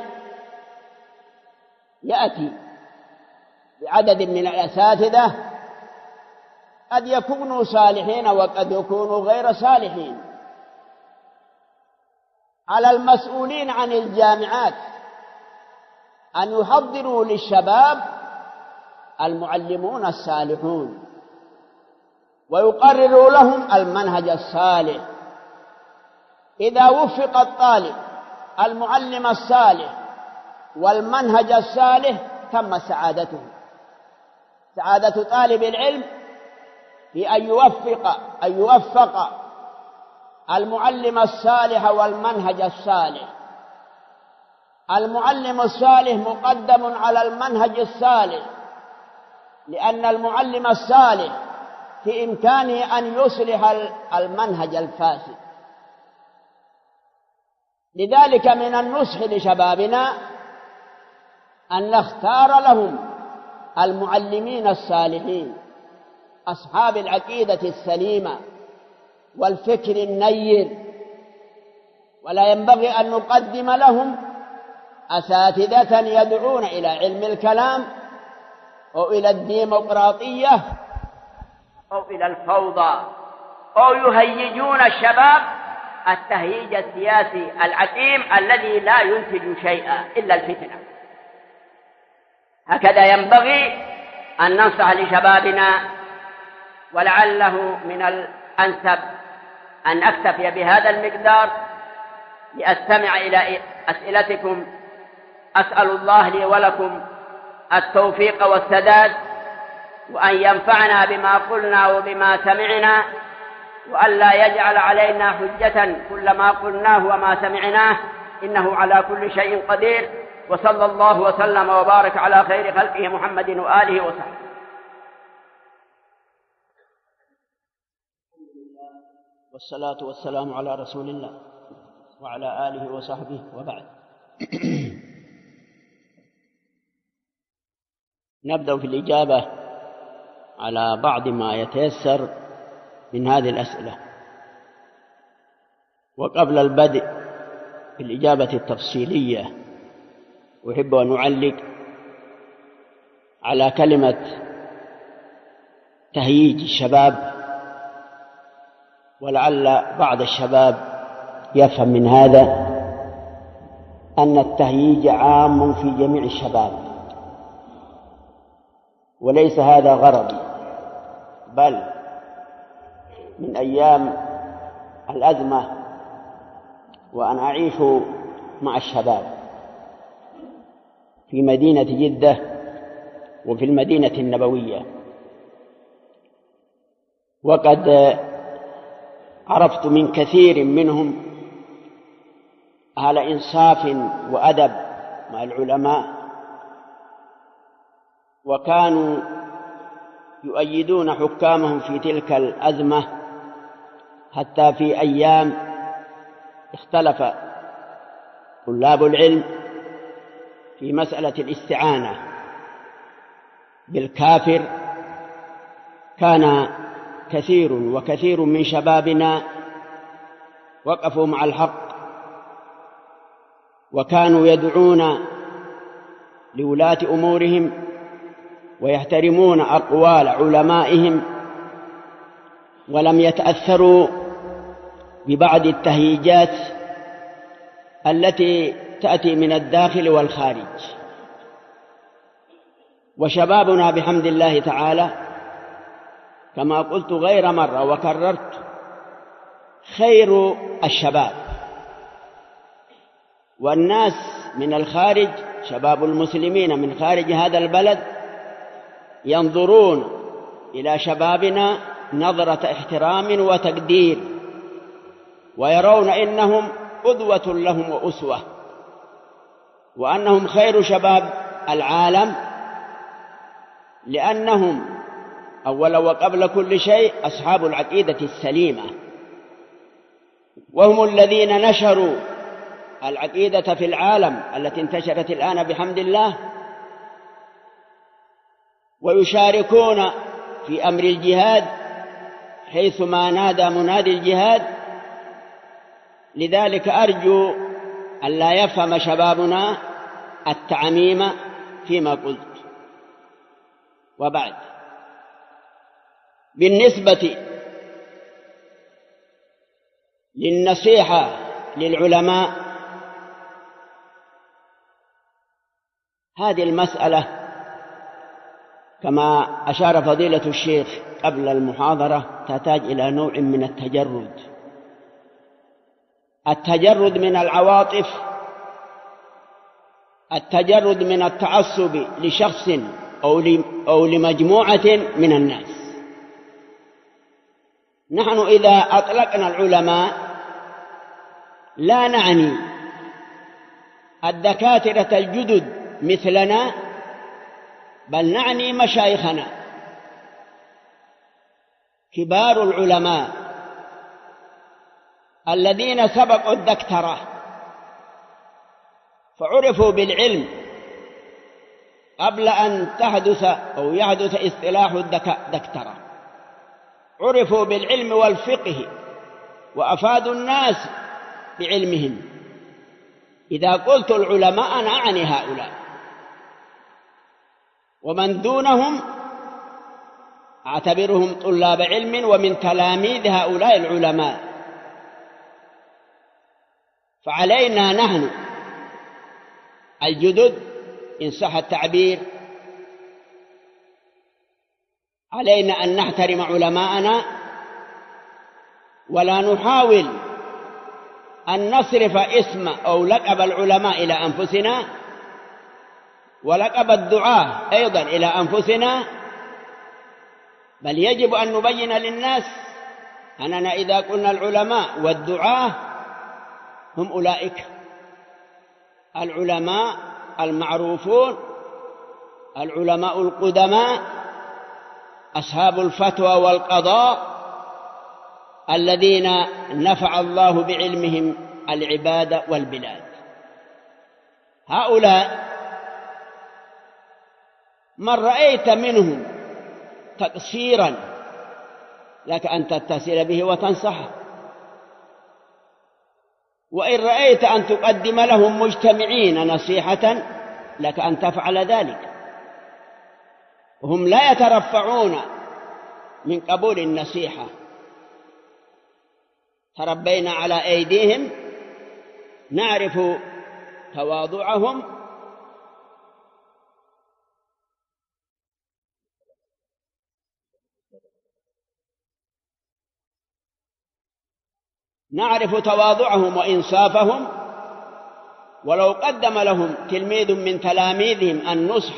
يأتي بعدد من الأساتذة قد يكونوا صالحين وقد يكونوا غير صالحين. على المسؤولين عن الجامعات أن يحضروا للشباب المعلمون الصالحون ويقرروا لهم المنهج الصالح. إذا وفق الطالب المعلم الصالح والمنهج الصالح تم سعادته. سعادة طالب العلم في أن يوفق المعلم الصالح والمنهج الصالح. المعلم الصالح مقدم على المنهج الصالح، لأن المعلم الصالح في إمكانه أن يصلح المنهج الفاسد. لذلك من النصح لشبابنا أن نختار لهم المعلمين الصالحين أصحاب العقيدة السليمة والفكر النير، ولا ينبغي أن نقدم لهم أساتذة يدعون إلى علم الكلام أو إلى الديمقراطية أو إلى الفوضى، أو يهيجون الشباب التهييج السياسي العقيم الذي لا ينتج شيئا إلا الفتنة. هكذا ينبغي أن ننصح لشبابنا، ولعله من الأنسب أن أكتفي بهذا المقدار لأستمع إلى أسئلتكم. أسأل الله لي ولكم التوفيق والسداد، وأن ينفعنا بما قلنا وبما سمعنا، وأن لا يجعل علينا حجة كل ما قلناه وما سمعناه، إنه على كل شيء قدير. وصلى الله وسلم وبارك على خير خلقه محمد وآله وصحبه. والصلاة والسلام على رسول الله وعلى آله وصحبه، وبعد. نبدأ في الإجابة على بعض ما يتيسر من هذه الأسئلة. وقبل البدء في الإجابة التفصيلية أحب أن أعلق على كلمة تهييج الشباب، ولعل بعض الشباب يفهم من هذا أن التهييج عام في جميع الشباب، وليس هذا غرضي، بل من أيام الأزمة وأنا أعيش مع الشباب في مدينة جدة وفي المدينة النبوية، وقد عرفت من كثير منهم على إنصاف وأدب مع العلماء، وكانوا يؤيدون حكامهم في تلك الأزمة، حتى في أيام اختلف طلاب العلم في مسألة الاستعانة بالكافر، كان كثير من شبابنا وقفوا مع الحق، وكانوا يدعون لولاة أمورهم ويحترمون أقوال علمائهم، ولم يتأثروا ببعض التهييجات التي تأتي من الداخل والخارج. وشبابنا بحمد الله تعالى كما قلت غير مرة وكررت خير الشباب، والناس من الخارج، شباب المسلمين من خارج هذا البلد، ينظرون إلى شبابنا نظرة احترام وتقدير، ويرون إنهم قدوة لهم وأسوة، وأنهم خير شباب العالم، لأنهم أولا وقبل كل شيء أصحاب العقيدة السليمة، وهم الذين نشروا العقيدة في العالم التي انتشرت الآن بحمد الله، ويشاركون في أمر الجهاد حيثما نادى منادي الجهاد. لذلك أرجو أن لا يفهم شبابنا التعميم فيما قلت. وبعد، بالنسبة للنصيحة للعلماء، هذه المسألة كما أشار فضيلة الشيخ قبل المحاضرة تحتاج إلى نوع من التجرد من العواطف، التجرد من التعصب لشخص أو لمجموعة من الناس. نحن إذا أطلقنا العلماء لا نعني الدكاترة الجدد مثلنا، بل نعني مشايخنا كبار العلماء الذين سبقوا الدكتوراه فعرفوا بالعلم قبل أن تحدث أو يحدث اصطلاح الدكتوراه، عرفوا بالعلم والفقه وأفادوا الناس بعلمهم، إذا قلت العلماء أنا أعني هؤلاء، ومن دونهم أعتبرهم طلاب علم ومن تلاميذ هؤلاء العلماء. فعلينا نحن الجدد إن صح التعبير، علينا أن نحترم علماءنا ولا نحاول أن نصرف اسم أو لقب العلماء إلى أنفسنا ولقب الدعاة أيضا إلى أنفسنا، بل يجب أن نبين للناس أننا إذا قلنا العلماء والدعاة هم أولئك العلماء المعروفون، العلماء القدماء، أصحاب الفتوى والقضاء، الذين نفع الله بعلمهم العباد والبلاد. هؤلاء من رأيت منهم تقصيرا لك أن تتصل به وتنصحه، وإن رأيت أن تقدم لهم مجتمعين نصيحة لك أن تفعل ذلك. هم لا يترفعون من قبول النصيحة، تربينا على أيديهم، نعرف تواضعهم، وإنصافهم، ولو قدم لهم تلميذ من تلاميذهم النصح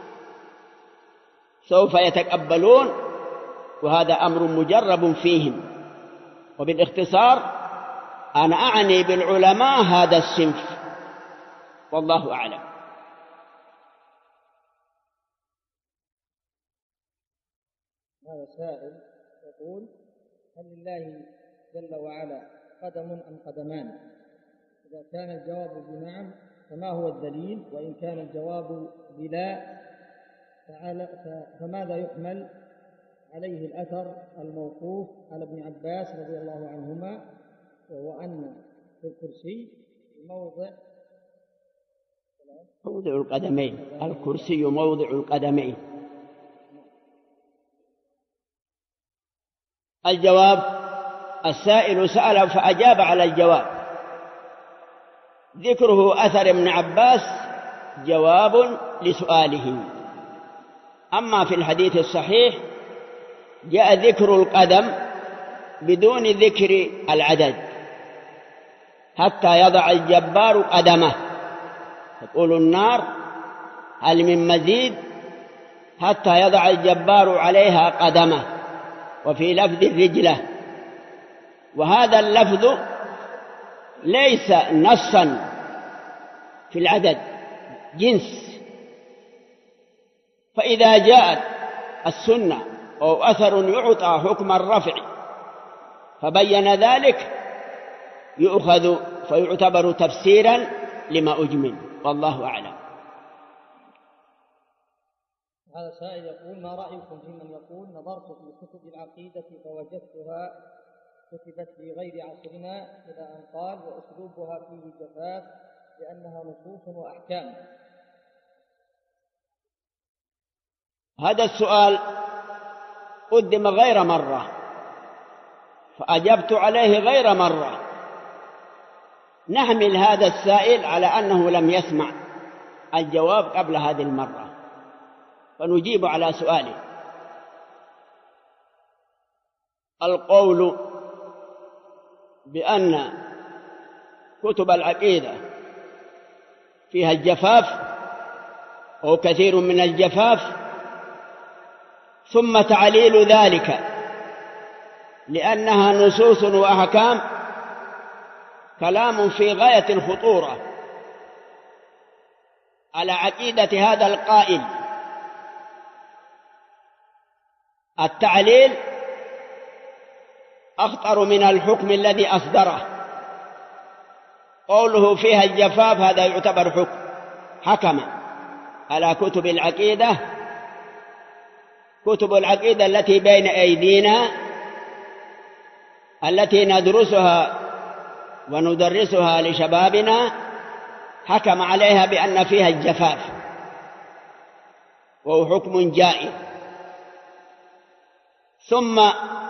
سوف يتقبلون، وهذا أمر مجرب فيهم. وبالاختصار أنا أعني بالعلماء هذا الصنف، والله أعلم. هذا سائل يقول: هل لله جل وعلا قدم أم قدمان؟ إذا كان الجواب بنعم فما هو الدليل؟ وإن كان الجواب بلا فماذا يحمل عليه الأثر الموقوف على ابن عباس رضي الله عنهما، وهو أن في الكرسي موضع القدمين، الكرسي موضع القدمين. الجواب: السائل سأل فأجاب على الجواب. ذكره أثر ابن عباس جواب لسؤاله. أما في الحديث الصحيح جاء ذكر القدم بدون ذكر العدد، حتى يضع الجبار قدمه، تقول النار هل من مزيد، حتى يضع الجبار عليها قدمه، وفي لفظ رجله. وهذا اللفظ ليس نصا في العدد، جنس. فإذا جاءت السنة أو أثر يعطى حكم الرفع فبين ذلك يؤخذ فيعتبر تفسيرا لما أجمل، والله أعلم. هذا سائل يقول: ما رأيكم في من يقول نظرت في كتب العقيدة فوجدتها كتبت في غير عصرنا، إلى أن قال وأسلوبها فيه جفاف لأنها نصوص وأحكام؟ هذا السؤال قدم غير مرة فأجبت عليه غير مرة. نحمل هذا السائل على أنه لم يسمع الجواب قبل هذه المرة، فنجيب على سؤاله. القول بأن كتب العقيدة فيها الجفاف أو كثير من الجفاف، ثم تعليل ذلك لأنها نصوص وأحكام، كلام في غاية الخطورة على عقيدة هذا القائل. التعليل أخطر من الحكم الذي أصدره. قوله فيها الجفاف هذا يعتبر حكم على كتب العقيدة، كتب العقيدة التي بين أيدينا، التي ندرسها وندرسها لشبابنا، حكم عليها بأن فيها الجفاف وهو حكم جائز، ثم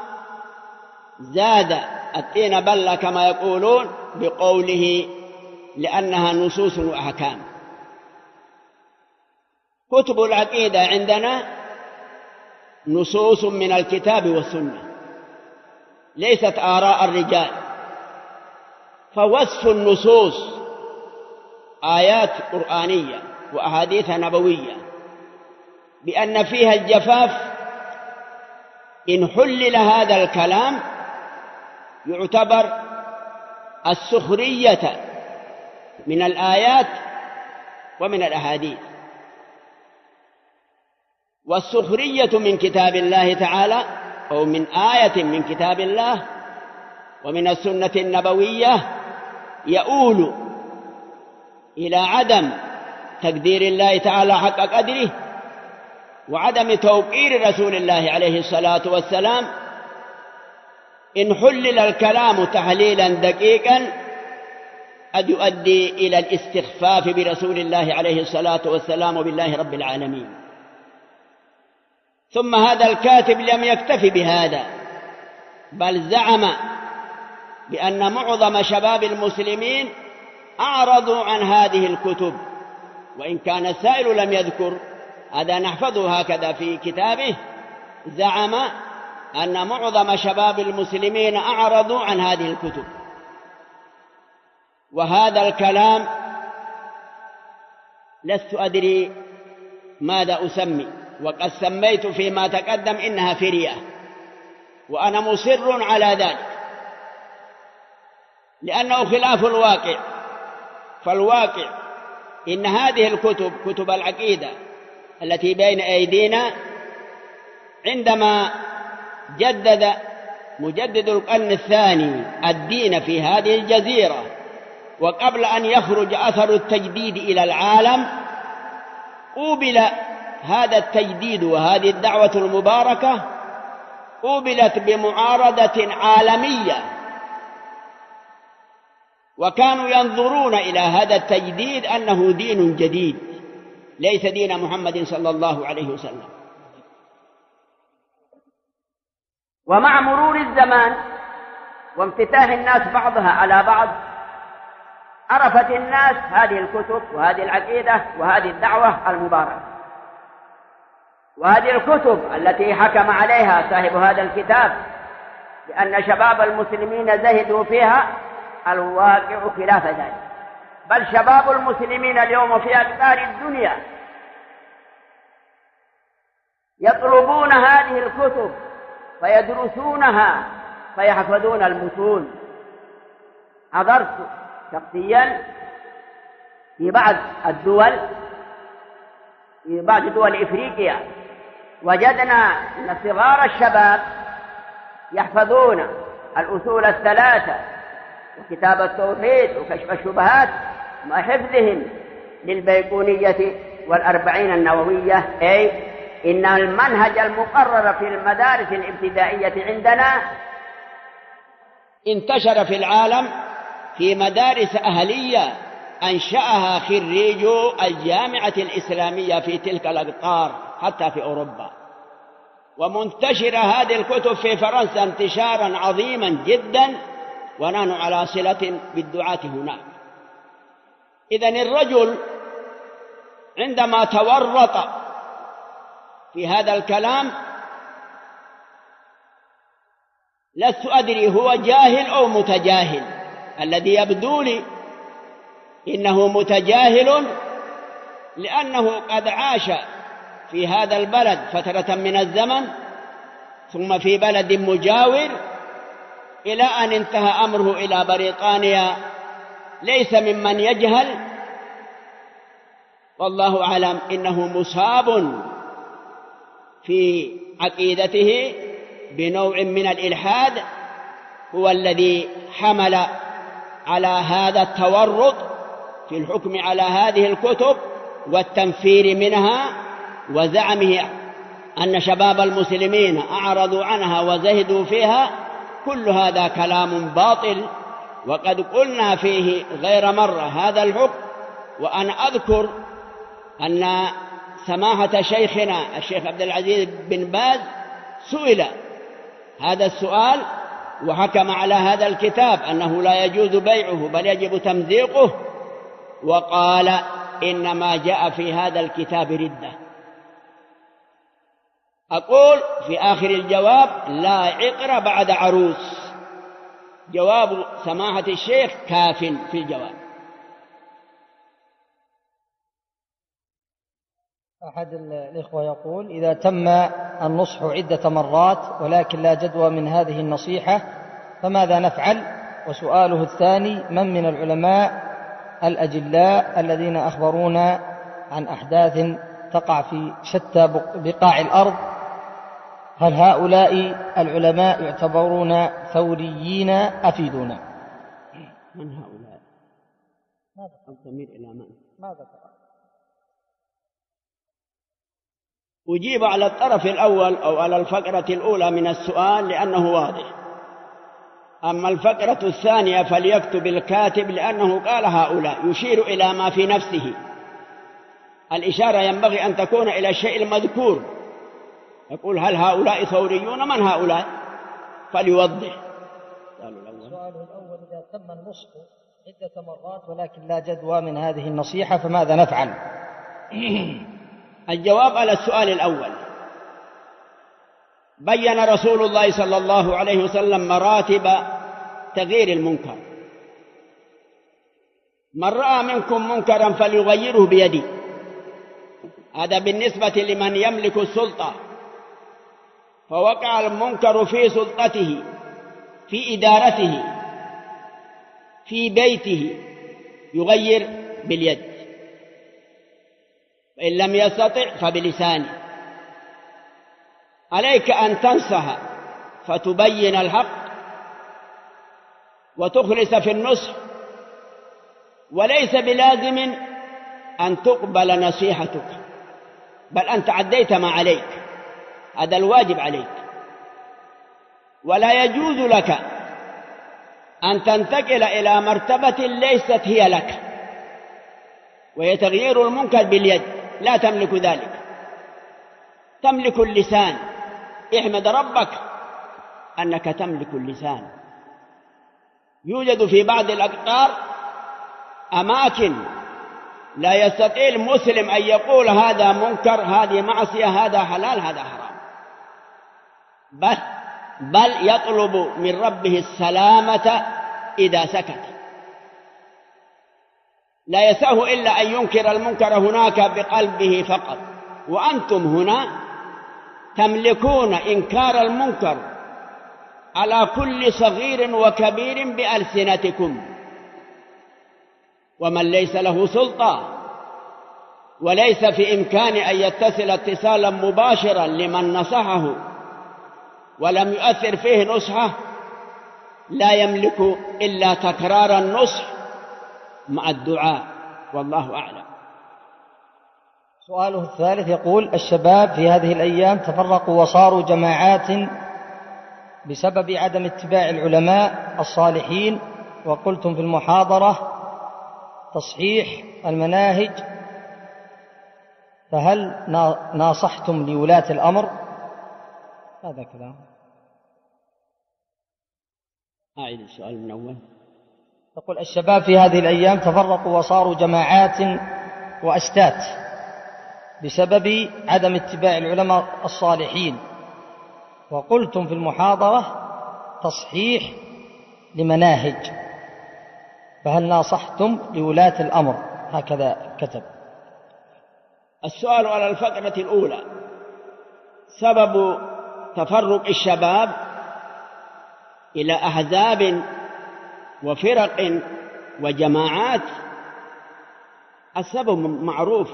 زاد الطين بلة كما يقولون بقوله لأنها نصوص وأحكام. كتب العقيدة عندنا نصوص من الكتاب والسنة، ليست آراء الرجال. فوصف النصوص آيات قرآنية وأحاديث نبوية بأن فيها الجفاف، إن حلل هذا الكلام يعتبر السخرية من الآيات ومن الأحاديث، والسخرية من كتاب الله تعالى أو من آية من كتاب الله ومن السنة النبوية يؤول إلى عدم تقدير الله تعالى حق قدره وعدم توقير رسول الله عليه الصلاة والسلام. إن حلل الكلام تحليلا دقيقا قد يؤدي إلى الاستخفاف برسول الله عليه الصلاة والسلام وبالله رب العالمين. ثم هذا الكاتب لم يكتف بهذا، بل زعم بأن معظم شباب المسلمين أعرضوا عن هذه الكتب، وإن كان السائل لم يذكر هذا نحفظه هكذا في كتابه. زعم أن معظم شباب المسلمين أعرضوا عن هذه الكتب، وهذا الكلام لست أدري ماذا أسمي، وقد سميت فيما تقدم إنها فرية، وأنا مصر على ذلك لأنه خلاف الواقع. فالواقع إن هذه الكتب كتب العقيدة التي بين أيدينا عندما جدد مجدد القرن الثاني الدين في هذه الجزيرة، وقبل أن يخرج أثر التجديد إلى العالم، قوبل هذا التجديد وهذه الدعوة المباركة قوبلت بمعارضة عالمية، وكانوا ينظرون إلى هذا التجديد أنه دين جديد ليس دين محمد صلى الله عليه وسلم. ومع مرور الزمان وانفتاح الناس بعضها على بعض، عرفت الناس هذه الكتب وهذه العقيدة وهذه الدعوة المباركة. وهذه الكتب التي حكم عليها صاحب هذا الكتاب بأن شباب المسلمين زهدوا فيها، الواقع خلاف ذلك، بل شباب المسلمين اليوم في أقطار الدنيا يطلبون هذه الكتب فيدرسونها فيحفظون المتون. حضرت شخصيا في بعض الدول، في بعض دول إفريقيا، وجدنا أن صغار الشباب يحفظون الأصول الثلاثة وكتاب التوحيد وكشف الشبهات مع حفظهم للبيقونية والأربعين النووية. أي إن المنهج المقرر في المدارس الابتدائية عندنا انتشر في العالم في مدارس أهلية أنشأها خريجو الجامعة الإسلامية في تلك الأقطار حتى في أوروبا، ومنتشرة هذه الكتب في فرنسا انتشارا عظيما جدا، ونحن على صلة بالدعاة هناك. إذن الرجل عندما تورط في هذا الكلام لست أدري هو جاهل أو متجاهل. الذي يبدو لي إنه متجاهل، لأنه قد عاش في هذا البلد فترة من الزمن ثم في بلد مجاور إلى أن انتهى أمره إلى بريطانيا. ليس ممن يجهل، والله أعلم إنه مصاب في عقيدته بنوع من الإلحاد هو الذي حمل على هذا التورط في الحكم على هذه الكتب والتنفير منها، وزعمه أن شباب المسلمين أعرضوا عنها وزهدوا فيها. كل هذا كلام باطل، وقد قلنا فيه غير مرة هذا الحكم وأنا أذكر أن سماحة شيخنا الشيخ عبد العزيز بن باز سئل هذا السؤال وحكم على هذا الكتاب أنه لا يجوز بيعه بل يجب تمزيقه، وقال إنما جاء في هذا الكتاب ردة. أقول في آخر الجواب: لا عقر بعد عروس. جواب سماحة الشيخ كاف في الجواب. أحد الإخوة يقول: إذا تم النصح عدة مرات ولكن لا جدوى من هذه النصيحة فماذا نفعل؟ وسؤاله الثاني: من العلماء الأجلاء الذين أخبرونا عن أحداث تقع في شتى بقاع الأرض، هل هؤلاء العلماء يعتبرون ثوريين؟ أفيدونا. من هؤلاء؟ الضمير إلى من؟ ماذا؟ أجيب على الطرف الأول أو على الفقرة الأولى من السؤال لأنه واضح. أما الفقرة الثانية فليكتب الكاتب، لأنه قال هؤلاء يشير إلى ما في نفسه. الإشارة ينبغي أن تكون إلى الشيء المذكور. يقول: هل هؤلاء ثوريون؟ من هؤلاء؟ فليوضح. السؤال الأول: إذا تم النصح عدة مرات ولكن لا جدوى من هذه النصيحة فماذا نفعل؟ الجواب على السؤال الأول: بين رسول الله صلى الله عليه وسلم مراتب تغيير المنكر. من رأى منكم منكرا فليغيره بيده. هذا بالنسبة لمن يملك السلطة، فوقع المنكر في سلطته، في إدارته، في بيته، يغير باليد، وإن لم يستطع فبلسانه. عليك أن تنصح فتبين الحق وتخلص في النصح، وليس بلازم أن تقبل نصيحتك، بل أنت عديت ما عليك، هذا الواجب عليك. ولا يجوز لك أن تنتقل إلى مرتبة ليست هي لك، وهي تغيير المنكر باليد. لا تملك ذلك، تملك اللسان. احمد ربك أنك تملك اللسان. يوجد في بعض الأقطار أماكن لا يستطيع المسلم أن يقول هذا منكر، هذه معصية، هذا حلال، هذا حرام، بل يطلب من ربه السلامة إذا سكت. لا يسعه إلا أن ينكر المنكر هناك بقلبه فقط. وأنتم هنا تملكون إنكار المنكر على كل صغير وكبير بألسنتكم. ومن ليس له سلطة وليس في إمكانه أن يتصل اتصالا مباشرا لمن نصحه ولم يؤثر فيه نصحه، لا يملك إلا تكرار النصح مع الدعاء، والله أعلم. سؤاله الثالث يقول: الشباب في هذه الأيام تفرقوا وصاروا جماعات بسبب عدم اتباع العلماء الصالحين، وقلتم في المحاضرة تصحيح المناهج، فهل ناصحتم لولاة الأمر؟ هذا كلام. أعيد السؤال من أول. يقول: الشباب في هذه الأيام تفرقوا وصاروا جماعات وأشتات بسبب عدم اتباع العلماء الصالحين، وقلتم في المحاضرة تصحيح لمناهج، فهل ناصحتم لولاة الأمر؟ هكذا كتب. السؤال على الفقرة الأولى: سبب تفرق الشباب إلى أحزاب وفرق وجماعات، السبب معروف.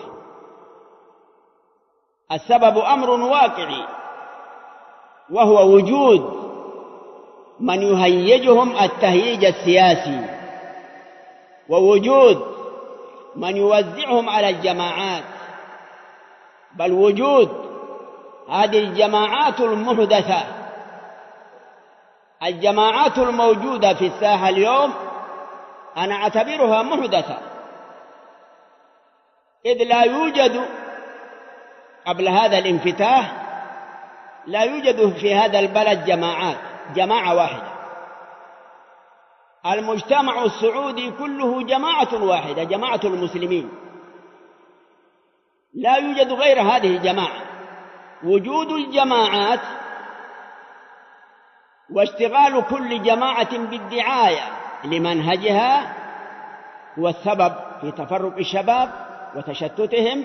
السبب أمر واقعي، وهو وجود من يهيجهم التهييج السياسي، ووجود من يوزعهم على الجماعات، بل وجود هذه الجماعات المحدثة. الجماعات الموجودة في الساحة اليوم أنا أعتبرها محدثة، إذ لا يوجد قبل هذا الانفتاح لا يوجد في هذا البلد جماعة واحدة. المجتمع السعودي كله جماعة واحدة، جماعة المسلمين، لا يوجد غير هذه الجماعة. وجود الجماعات واشتغال كل جماعة بالدعاية لمنهجها هو السبب في تفرق الشباب وتشتتهم،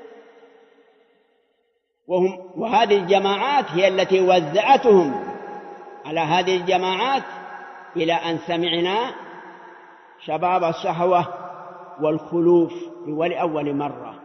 وهذه الجماعات هي التي وزعتهم على هذه الجماعات إلى أن سمعنا شباب الشهوة والخلوف ولأول مرة.